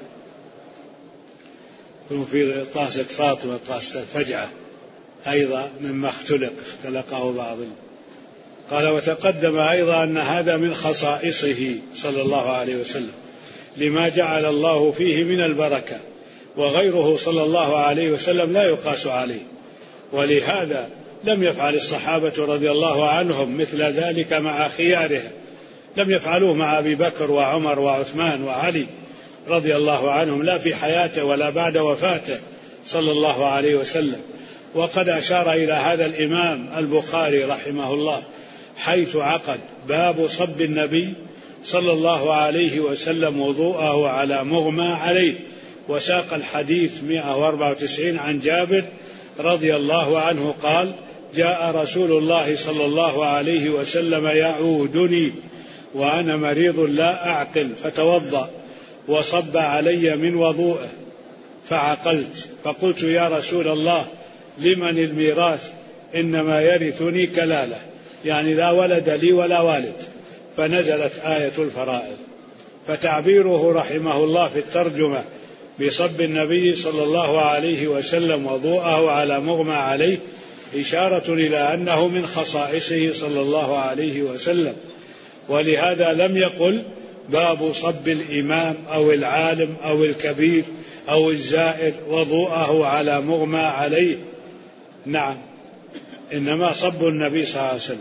في طاسة فاطمة طاسة الفجعة أيضا مما اختلقه بعض. قال: وتقدم أيضا أن هذا من خصائصه صلى الله عليه وسلم لما جعل الله فيه من البركة، وغيره صلى الله عليه وسلم لا يقاس عليه، ولهذا لم يفعل الصحابة رضي الله عنهم مثل ذلك مع خيارهم، لم يفعلوه مع أبي بكر وعمر وعثمان وعلي رضي الله عنهم، لا في حياته ولا بعد وفاته صلى الله عليه وسلم. وقد أشار إلى هذا الإمام البخاري رحمه الله حيث عقد باب صب النبي صلى الله عليه وسلم وضوءه على مغمى عليه، وساق الحديث 194 عن جابر رضي الله عنه قال: جاء رسول الله صلى الله عليه وسلم يعودني وأنا مريض لا أعقل، فتوضأ وصب علي من وضوءه فعقلت، فقلت: يا رسول الله لمن الميراث؟ إنما يرثني كلالة، يعني لا ولد لي ولا والد. فنزلت آية الفرائض. فتعبيره رحمه الله في الترجمة بصب النبي صلى الله عليه وسلم وضوءه على مغمى عليه إشارة إلى أنه من خصائصه صلى الله عليه وسلم، ولهذا لم يقل باب صب الإمام أو العالم أو الكبير أو الزائر وضوءه على مغمى عليه، نعم، إنما صب النبي صلى الله عليه وسلم.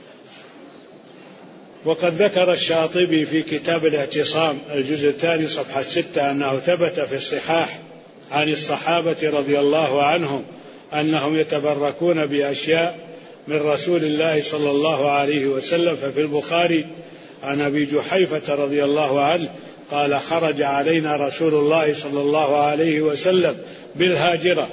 وقد ذكر الشاطبي في كتاب الاعتصام الجزء الثاني صفحة 6 أنه ثبت في الصحاح عن الصحابة رضي الله عنهم أنهم يتبركون بأشياء من رسول الله صلى الله عليه وسلم. ففي البخاري عن أبي جحيفة رضي الله عنه قال: خرج علينا رسول الله صلى الله عليه وسلم بالهاجرة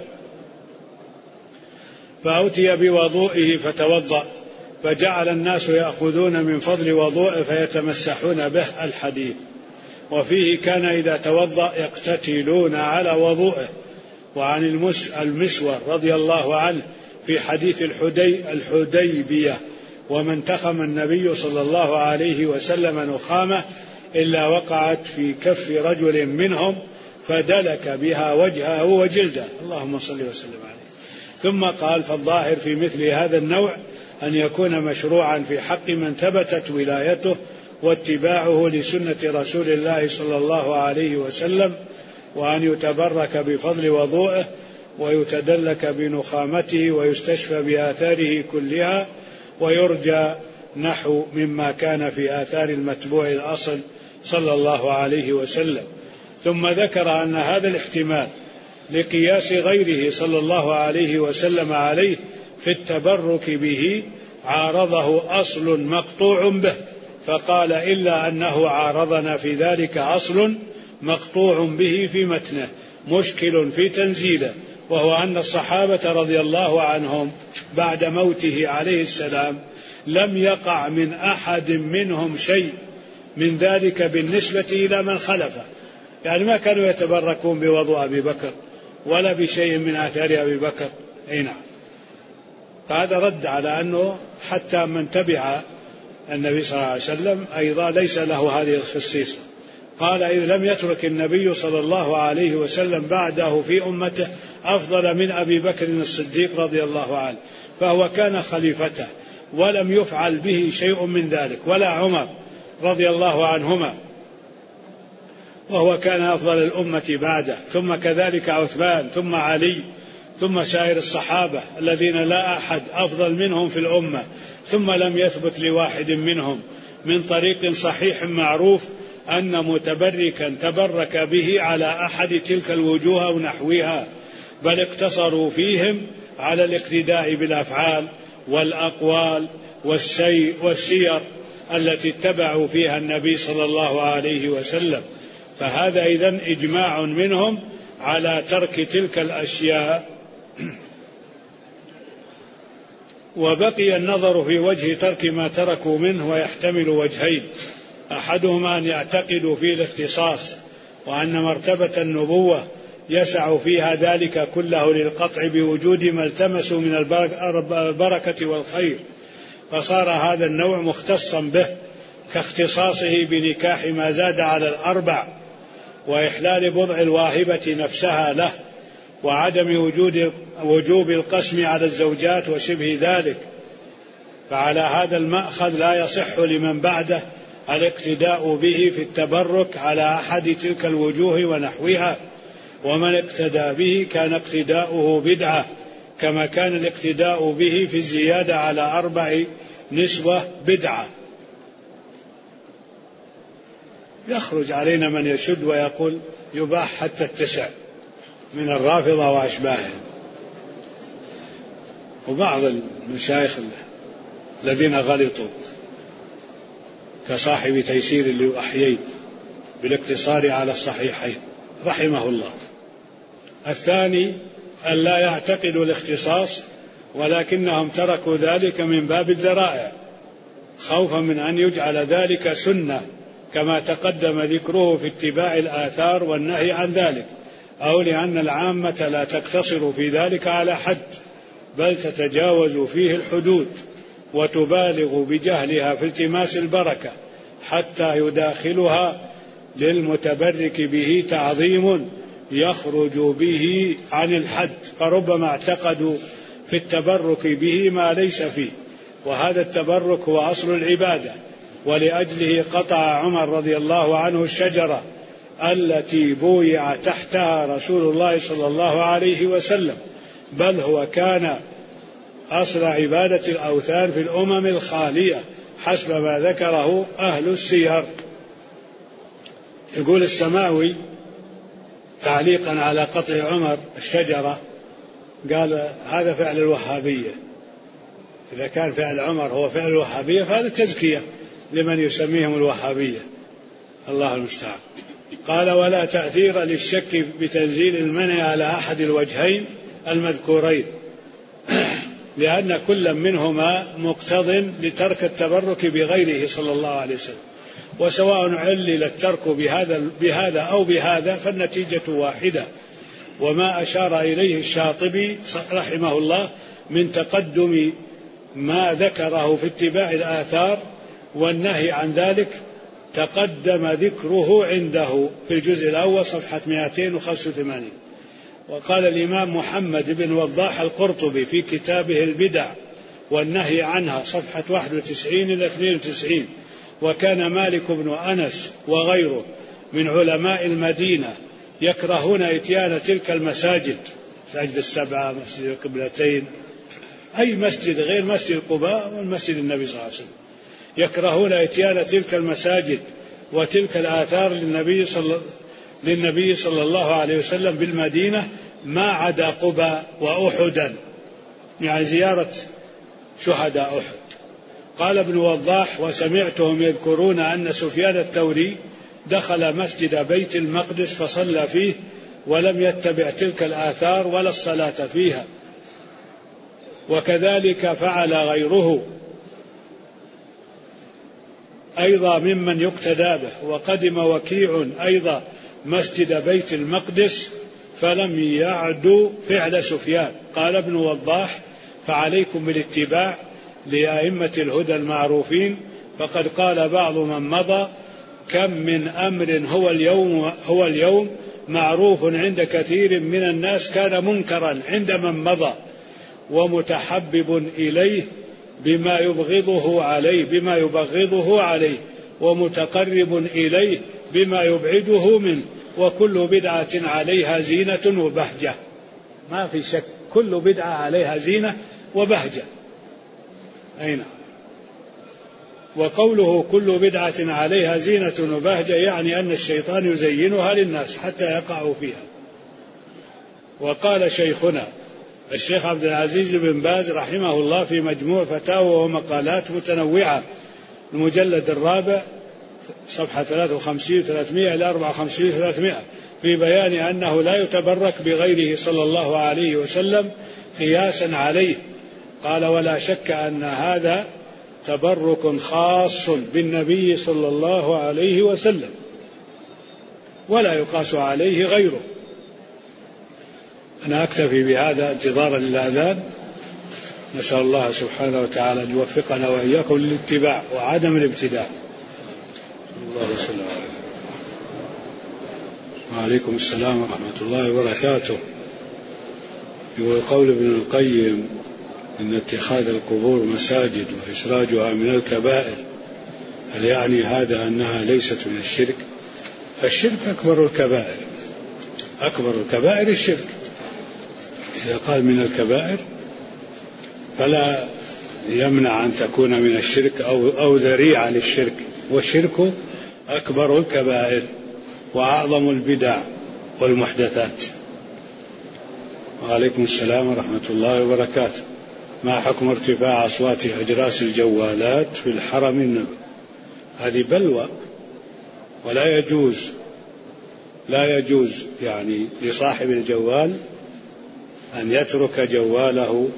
فأتي بوضوئه فتوضأ، فجعل الناس يأخذون من فضل وضوءه فيتمسحون به. الحديث. وفيه كان إذا توضأ يقتتلون على وضوءه. وعن المسور رضي الله عنه في حديث الحديبية: وما انتخم النبي صلى الله عليه وسلم نخامة إلا وقعت في كف رجل منهم فدلك بها وجهه وجلده. اللهم صل وسلم عليه. ثم قال: فالظاهر في مثل هذا النوع أن يكون مشروعا في حق من ثبتت ولايته واتباعه لسنة رسول الله صلى الله عليه وسلم، وأن يتبرك بفضل وضوءه ويتدلك بنخامته ويستشفى بآثاره كلها، ويرجى نحو مما كان في آثار المتبوع الأصل صلى الله عليه وسلم. ثم ذكر أن هذا الاحتمال لقياس غيره صلى الله عليه وسلم عليه في التبرك به عارضه أصل مقطوع به، فقال: إلا أنه عارضنا في ذلك أصل مقطوع به في متنه مشكل في تنزيله، وهو أن الصحابة رضي الله عنهم بعد موته عليه السلام لم يقع من أحد منهم شيء من ذلك بالنسبة إلى من خلفه. يعني ما كانوا يتبركون بوضوء أبي بكر ولا بشيء من آثار أبي بكر. نعم. فهذا رد على أنه حتى من تبع النبي صلى الله عليه وسلم أيضا ليس له هذه الخصيصة. قال: إذ لم يترك النبي صلى الله عليه وسلم بعده في أمته أفضل من أبي بكر الصديق رضي الله عنه، فهو كان خليفته ولم يفعل به شيء من ذلك، ولا عمر رضي الله عنهما وهو كان أفضل الأمة بعده، ثم كذلك عثمان، ثم علي، ثم سائر الصحابة الذين لا أحد أفضل منهم في الأمة، ثم لم يثبت لواحد منهم من طريق صحيح معروف أن متبركا تبرك به على أحد تلك الوجوه أو نحوها، بل اقتصروا فيهم على الاقتداء بالأفعال والأقوال والسير التي اتبعوا فيها النبي صلى الله عليه وسلم. فهذا إذن إجماع منهم على ترك تلك الأشياء. وبقي النظر في وجه ترك ما تركوا منه، ويحتمل وجهين: أحدهما أن يعتقدوا فيه الاختصاص، وأن مرتبة النبوة يسع فيها ذلك كله للقطع بوجود ما التمسوا من البركة والخير، فصار هذا النوع مختصا به، كاختصاصه بنكاح ما زاد على 4، وإحلال بضع الواهبة نفسها له، وعدم وجوب القسم على الزوجات وشبه ذلك. فعلى هذا المأخذ لا يصح لمن بعده الاقتداء به في التبرك على أحد تلك الوجوه ونحوها، ومن اقتدى به كان اقتداؤه بدعة، كما كان الاقتداء به في الزيادة على 4 نسوة بدعة. يخرج علينا من يشد ويقول يباح حتى 9 من الرافضة وأشباههم، وبعض المشايخ الذين غلطوا كصاحب تيسير الوحيين بالاقتصار على الصحيحين رحمه الله. الثاني أن لا يعتقدوا الاختصاص، ولكنهم تركوا ذلك من باب الذرائع، خوفا من أن يجعل ذلك سنة كما تقدم ذكره في اتباع الآثار والنهي عن ذلك، أو لأن العامة لا تقتصر في ذلك على حد، بل تتجاوز فيه الحدود وتبالغ بجهلها في التماس البركة حتى يداخلها للمتبرك به تعظيم يخرج به عن الحد، فربما اعتقدوا في التبرك به ما ليس فيه، وهذا التبرك هو أصل العبادة، ولأجله قطع عمر رضي الله عنه الشجرة التي بويع تحتها رسول الله صلى الله عليه وسلم، بل هو كان أصل عبادة الأوثان في الأمم الخالية حسب ما ذكره أهل السير. يقول السماوي: تعليقا على قطع عمر الشجرة قال هذا فعل الوهابية، إذا كان فعل عمر هو فعل الوهابية فهذا تزكية لمن يسميهم الوهابية، الله المستعان. قال ولا تأثير للشك بتنزيل المنع على أحد الوجهين المذكورين، لأن كل منهما مقتض لترك التبرك بغيره صلى الله عليه وسلم، وسواء علل الترك بهذا أو بهذا فالنتيجة واحدة. وما أشار إليه الشاطبي رحمه الله من تقدم ما ذكره في اتباع الآثار والنهي عن ذلك تقدم ذكره عنده في الجزء الأول صفحة 285. وقال الإمام محمد بن وضاح القرطبي في كتابه البدع والنهي عنها صفحة 91 إلى 92: وكان مالك بن أنس وغيره من علماء المدينة يكرهون إتيان تلك المساجد، مساجد السبعة، مسجد القبلتين، أي مسجد غير مسجد قباء والمسجد النبي صلى الله عليه وسلم، يكرهون إتيان تلك المساجد وتلك الآثار للنبي صلى الله عليه وسلم بالمدينة ما عدا قباء وأحدا، يعني زيارة شهداء أحد. قال ابن وضاح وسمعتهم يذكرون أن سفيان الثوري دخل مسجد بيت المقدس فصلى فيه ولم يتبع تلك الآثار ولا الصلاة فيها، وكذلك فعل غيره أيضا ممن يقتدى به. وقدم وكيع أيضا مسجد بيت المقدس فلم يعد فعل سفيان. قال ابن وضاح فعليكم بالاتباع لأئمة الهدى المعروفين، فقد قال بعض من مضى كم من أمر هو اليوم معروف عند كثير من الناس كان منكرا عند من مضى، ومتحبب إليه بما يبغضه عليه ومتقرب إليه بما يبعده منه، وكل بدعة عليها زينة وبهجة. ما في شك كل بدعة عليها زينة وبهجة. أين؟ وقوله كل بدعة عليها زينة وبهجة يعني أن الشيطان يزينها للناس حتى يقعوا فيها. وقال شيخنا الشيخ عبد العزيز بن باز رحمه الله في مجموع فتاوى ومقالات متنوعة المجلد الرابع صفحة 53 300 إلى 54 300 في بيان أنه لا يتبرك بغيره صلى الله عليه وسلم قياسا عليه. قال ولا شك أن هذا تبرك خاص بالنبي صلى الله عليه وسلم ولا يقاس عليه غيره. أنا أكتفي بهذا انتظارا للأذان، نسأل الله سبحانه وتعالى أن يوفقنا وإياكم للاتباع وعدم الابتداع. الله وسلم عليه. وعليكم السلام ورحمة الله وبركاته. يقول قول ابن القيم إن اتخاذ القبور مساجد وإسراجها من الكبائر، هل يعني هذا أنها ليست من الشرك؟ الشرك أكبر الكبائر، أكبر الكبائر الشرك. إذا قال من الكبائر فلا يمنع أن تكون من الشرك أو ذريعة للشرك، والشرك أكبر الكبائر وأعظم البدع والمحدثات. وعليكم السلام ورحمة الله وبركاته. ما حكم ارتفاع أصوات أجراس الجوالات في الحرم النبوي؟ هذه بلوى ولا يجوز يعني لصاحب الجوال أن يترك جواله،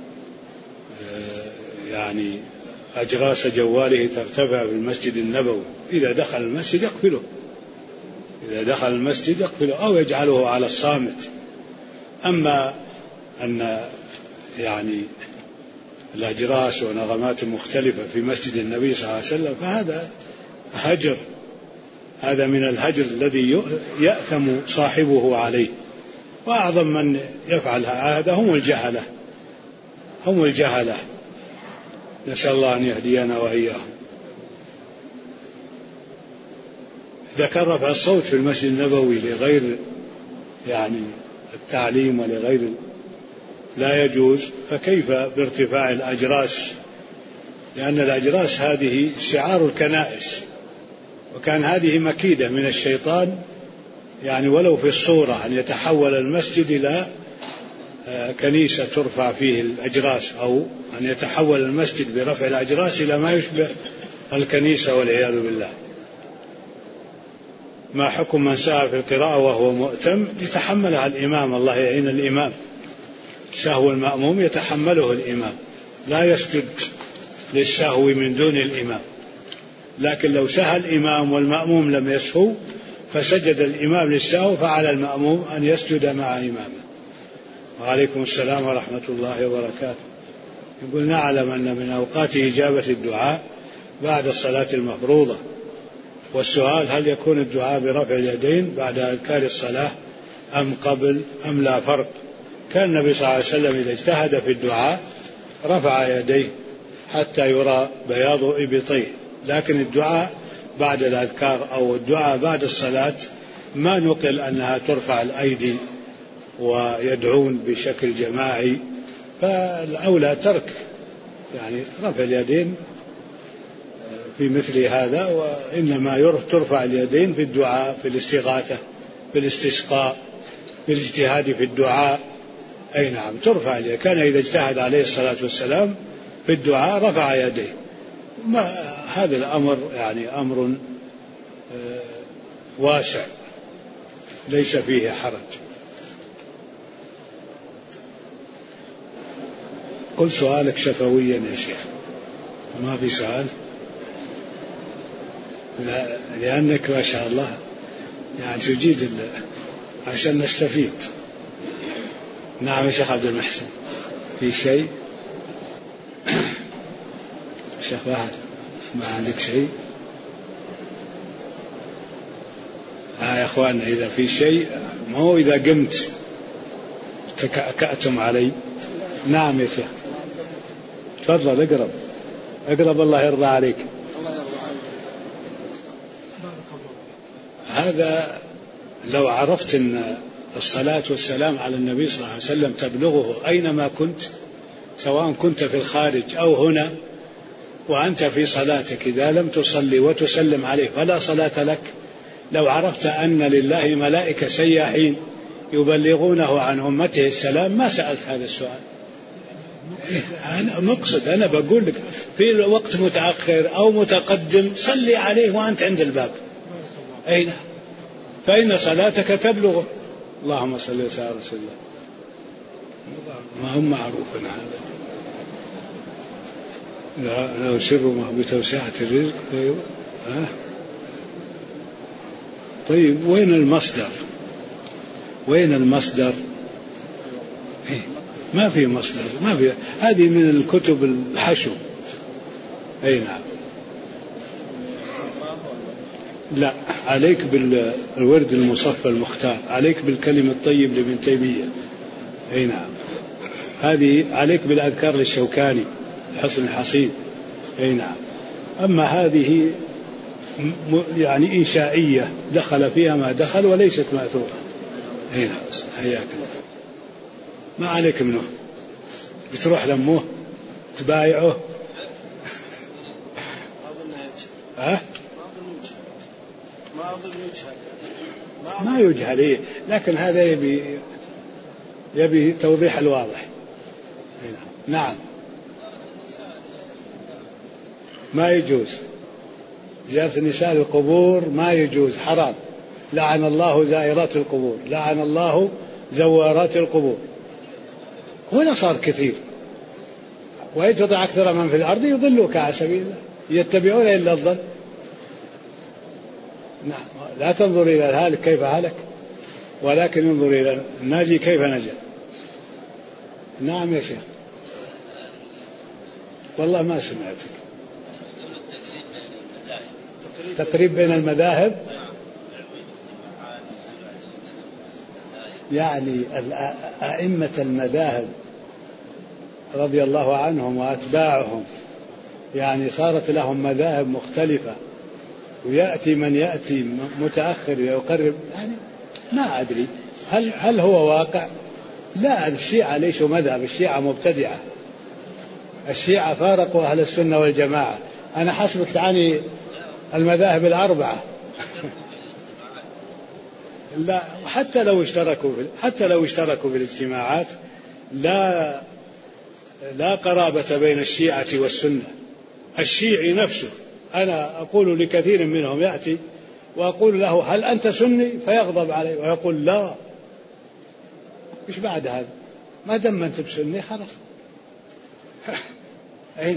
يعني أجراس جواله ترتفع في المسجد النبوي. إذا دخل المسجد يقفله أو يجعله على الصامت. أما أن يعني الأجراس ونغمات مختلفة في مسجد النبي صلى الله عليه وسلم فهذا هجر، هذا من الهجر الذي يأثم صاحبه عليه. وأعظم من يفعل هذا هم الجهلة. نسأل الله أن يهدينا وإياهم. إذا كان رفع الصوت في المسجد النبوي لغير يعني التعليم ولغير لا يجوز، فكيف بارتفاع الأجراس؟ لأن الأجراس هذه شعار الكنائس، وكان هذه مكيدة من الشيطان يعني ولو في الصورة أن يتحول المسجد إلى كنيسة ترفع فيه الأجراس، أو أن يتحول المسجد برفع الأجراس إلى ما يشبه الكنيسة والعياذ بالله. ما حكم من سهى في القراءة وهو مؤتم؟ يتحملها الإمام، الله يعين الإمام. سهو المأموم يتحمله الإمام، لا يسجد للسهو من دون الإمام. لكن لو سهى الإمام والمأموم لم يسهو فسجد الإمام للسهو، فعلى المأموم أن يسجد مع إمامه. وعليكم السلام ورحمة الله وبركاته. يقول: نعلم أن من أوقات إجابة الدعاء بعد الصلاة المفروضة، والسؤال: هل يكون الدعاء برفع اليدين بعد أذكار الصلاة أم قبل أم لا فرق؟ كان النبي صلى الله عليه وسلم إذا اجتهد في الدعاء رفع يديه حتى يرى بياض إبطيه، لكن الدعاء بعد الأذكار أو الدعاء بعد الصلاة ما نقل أنها ترفع الأيدي ويدعون بشكل جماعي، فالأولى ترك يعني رفع اليدين في مثل هذا، وإنما ترفع اليدين في الدعاء، في الاستغاثة، في الاستسقاء، في الاجتهاد في الدعاء. أي نعم ترفع اليدين. كان إذا اجتهد عليه الصلاة والسلام في الدعاء رفع يديه. هذا الأمر يعني أمر واسع ليس فيه حرج. قل سؤالك شفويا يا شيخ. ما في سؤال؟ لا، لأنك ما شاء الله يعني تجيد عشان نستفيد. نعم يا شيخ عبد المحسن، في شيء؟ شيخ واحد ما عندك شيء؟ يا أخوان إذا في شيء، ما هو إذا قمت تكأكأتم علي. نعم يا شيخ تفضل اقرب الله يرضى عليك. هذا لو عرفت أن الصلاة والسلام على النبي صلى الله عليه وسلم تبلغه أينما كنت، سواء كنت في الخارج أو هنا وأنت في صلاتك، إذا لم تصلي وتسلم عليه فلا صلاة لك. لو عرفت أن لله ملائكة سياحين يبلغونه عن أمته السلام ما سألت هذا السؤال. أنا مقصد، أنا بقول لك في وقت متأخر أو متقدم صلي عليه وأنت عند الباب. أين؟ فإن صلاتك تبلغه. اللهم صل وسلم على رسول الله. ما هم معروف هذا. لو سر بتوسعة الرزق. طيب وين المصدر؟ ما في مصدر، ما في. هذه من الكتب الحشو. أي نعم. لا، عليك بالورد المصفى المختار، عليك بالكلم الطيب لابن تيمية. أي نعم. هذه عليك بالأذكار للشوكاني حصن الحصين. أي نعم. أما هذه يعني إنشائية دخل فيها ما دخل وليست مأثورة. أي نعم. حياك الله. ما عليك منه، بتروح لموه تبايعه. ما يجهل إيه، لكن هذا يبي توضيح الواضح. نعم. ما يجوز زيارة النساء للقبور، ما يجوز، حرام. لعن الله زائرات القبور، لعن الله زوارات القبور. هنا صار كثير، وإن تطع أكثر من في الأرض يضلوك عن سبيل الله، يتبعون إلا الظن. نعم. لا تنظر إلى الهالك كيف هلك، ولكن انظر إلى الناجي كيف نجا. نعم يا شيخ. والله ما سمعتك. تقريب بين المذاهب، يعني أئمة المذاهب رضي الله عنهم وأتباعهم، يعني صارت لهم مذاهب مختلفة، ويأتي من يأتي متأخر ويقرب، يعني ما أدري هل هو واقع. لا، الشيعة ليسوا مذهب، الشيعة مبتدعة. الشيعة فارقوا أهل السنة والجماعة. أنا حسبك تعني المذاهب الأربعة. لا، حتى لو اشتركوا في الاجتماعات لا قرابة بين الشيعة والسنة. الشيعي نفسه أنا أقول لكثير منهم يأتي وأقول له هل أنت سني؟ فيغضب علي ويقول لا. إيش بعد هذا؟ ما دام أنت بسني خلاص. أين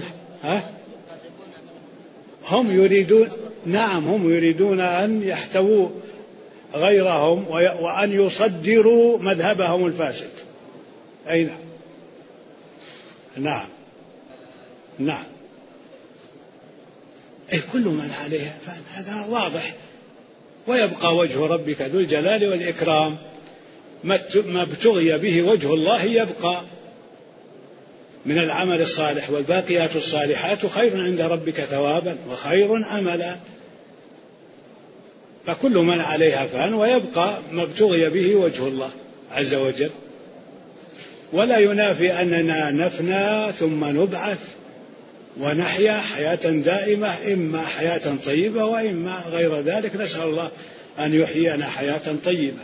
هم يريدون، نعم هم يريدون أن يحتووا غيرهم وأن يصدروا مذهبهم الفاسد. أين نعم نعم. أي كل من عليها فان، هذا واضح. ويبقى وجه ربك ذو الجلال والإكرام، ما ابتغي به وجه الله يبقى من العمل الصالح، والباقيات الصالحات خير عند ربك ثوابا وخير أملا. فكل من عليها فان ويبقى ما ابتغي به وجه الله عز وجل. ولا ينافي أننا نفنى ثم نبعث ونحيا حياة دائمة، إما حياة طيبة وإما غير ذلك. نسأل الله أن يحيينا حياة طيبة.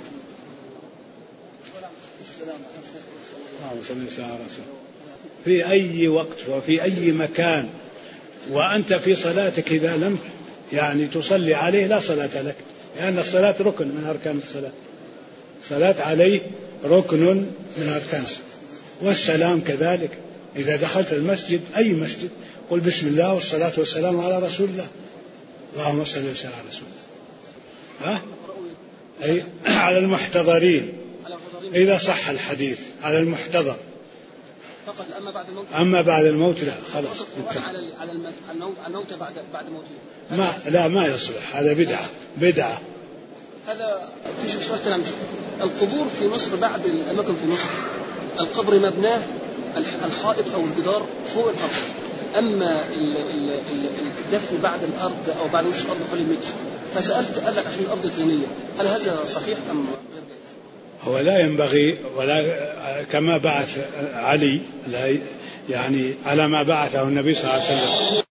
في أي وقت وفي أي مكان وأنت في صلاتك إذا لم تصلي عليه لا صلاة لك، لأن الصلاة ركن من أركان الصلاة. الصلاة عليه ركن من أركان الصلاة. والسلام كذلك، إذا دخلت المسجد أي مسجد قل بسم الله والصلاة والسلام على رسول الله. اللهم صل وسلم على رسول الله. أي على المحتضرين إذا صح الحديث، على المحتضر فقط. أما بعد الموت لا، خلاص. على الموت بعد موته ما يصلح، هذا بدعة. هذا في سؤال تنام. القبور في مصر، بعد الأماكن في مصر القبر مبناه الحائط أو الجدار فوق الأرض، أما الدفن بعد الأرض أو بعد وش الأرض حوالي متر. فسألت قال لك عشان الأرض طينية، هل هذا صحيح أم غير ذلك؟ هو لا ينبغي، ولا كما بعث علي على ما بعثه النبي صلى الله عليه وسلم.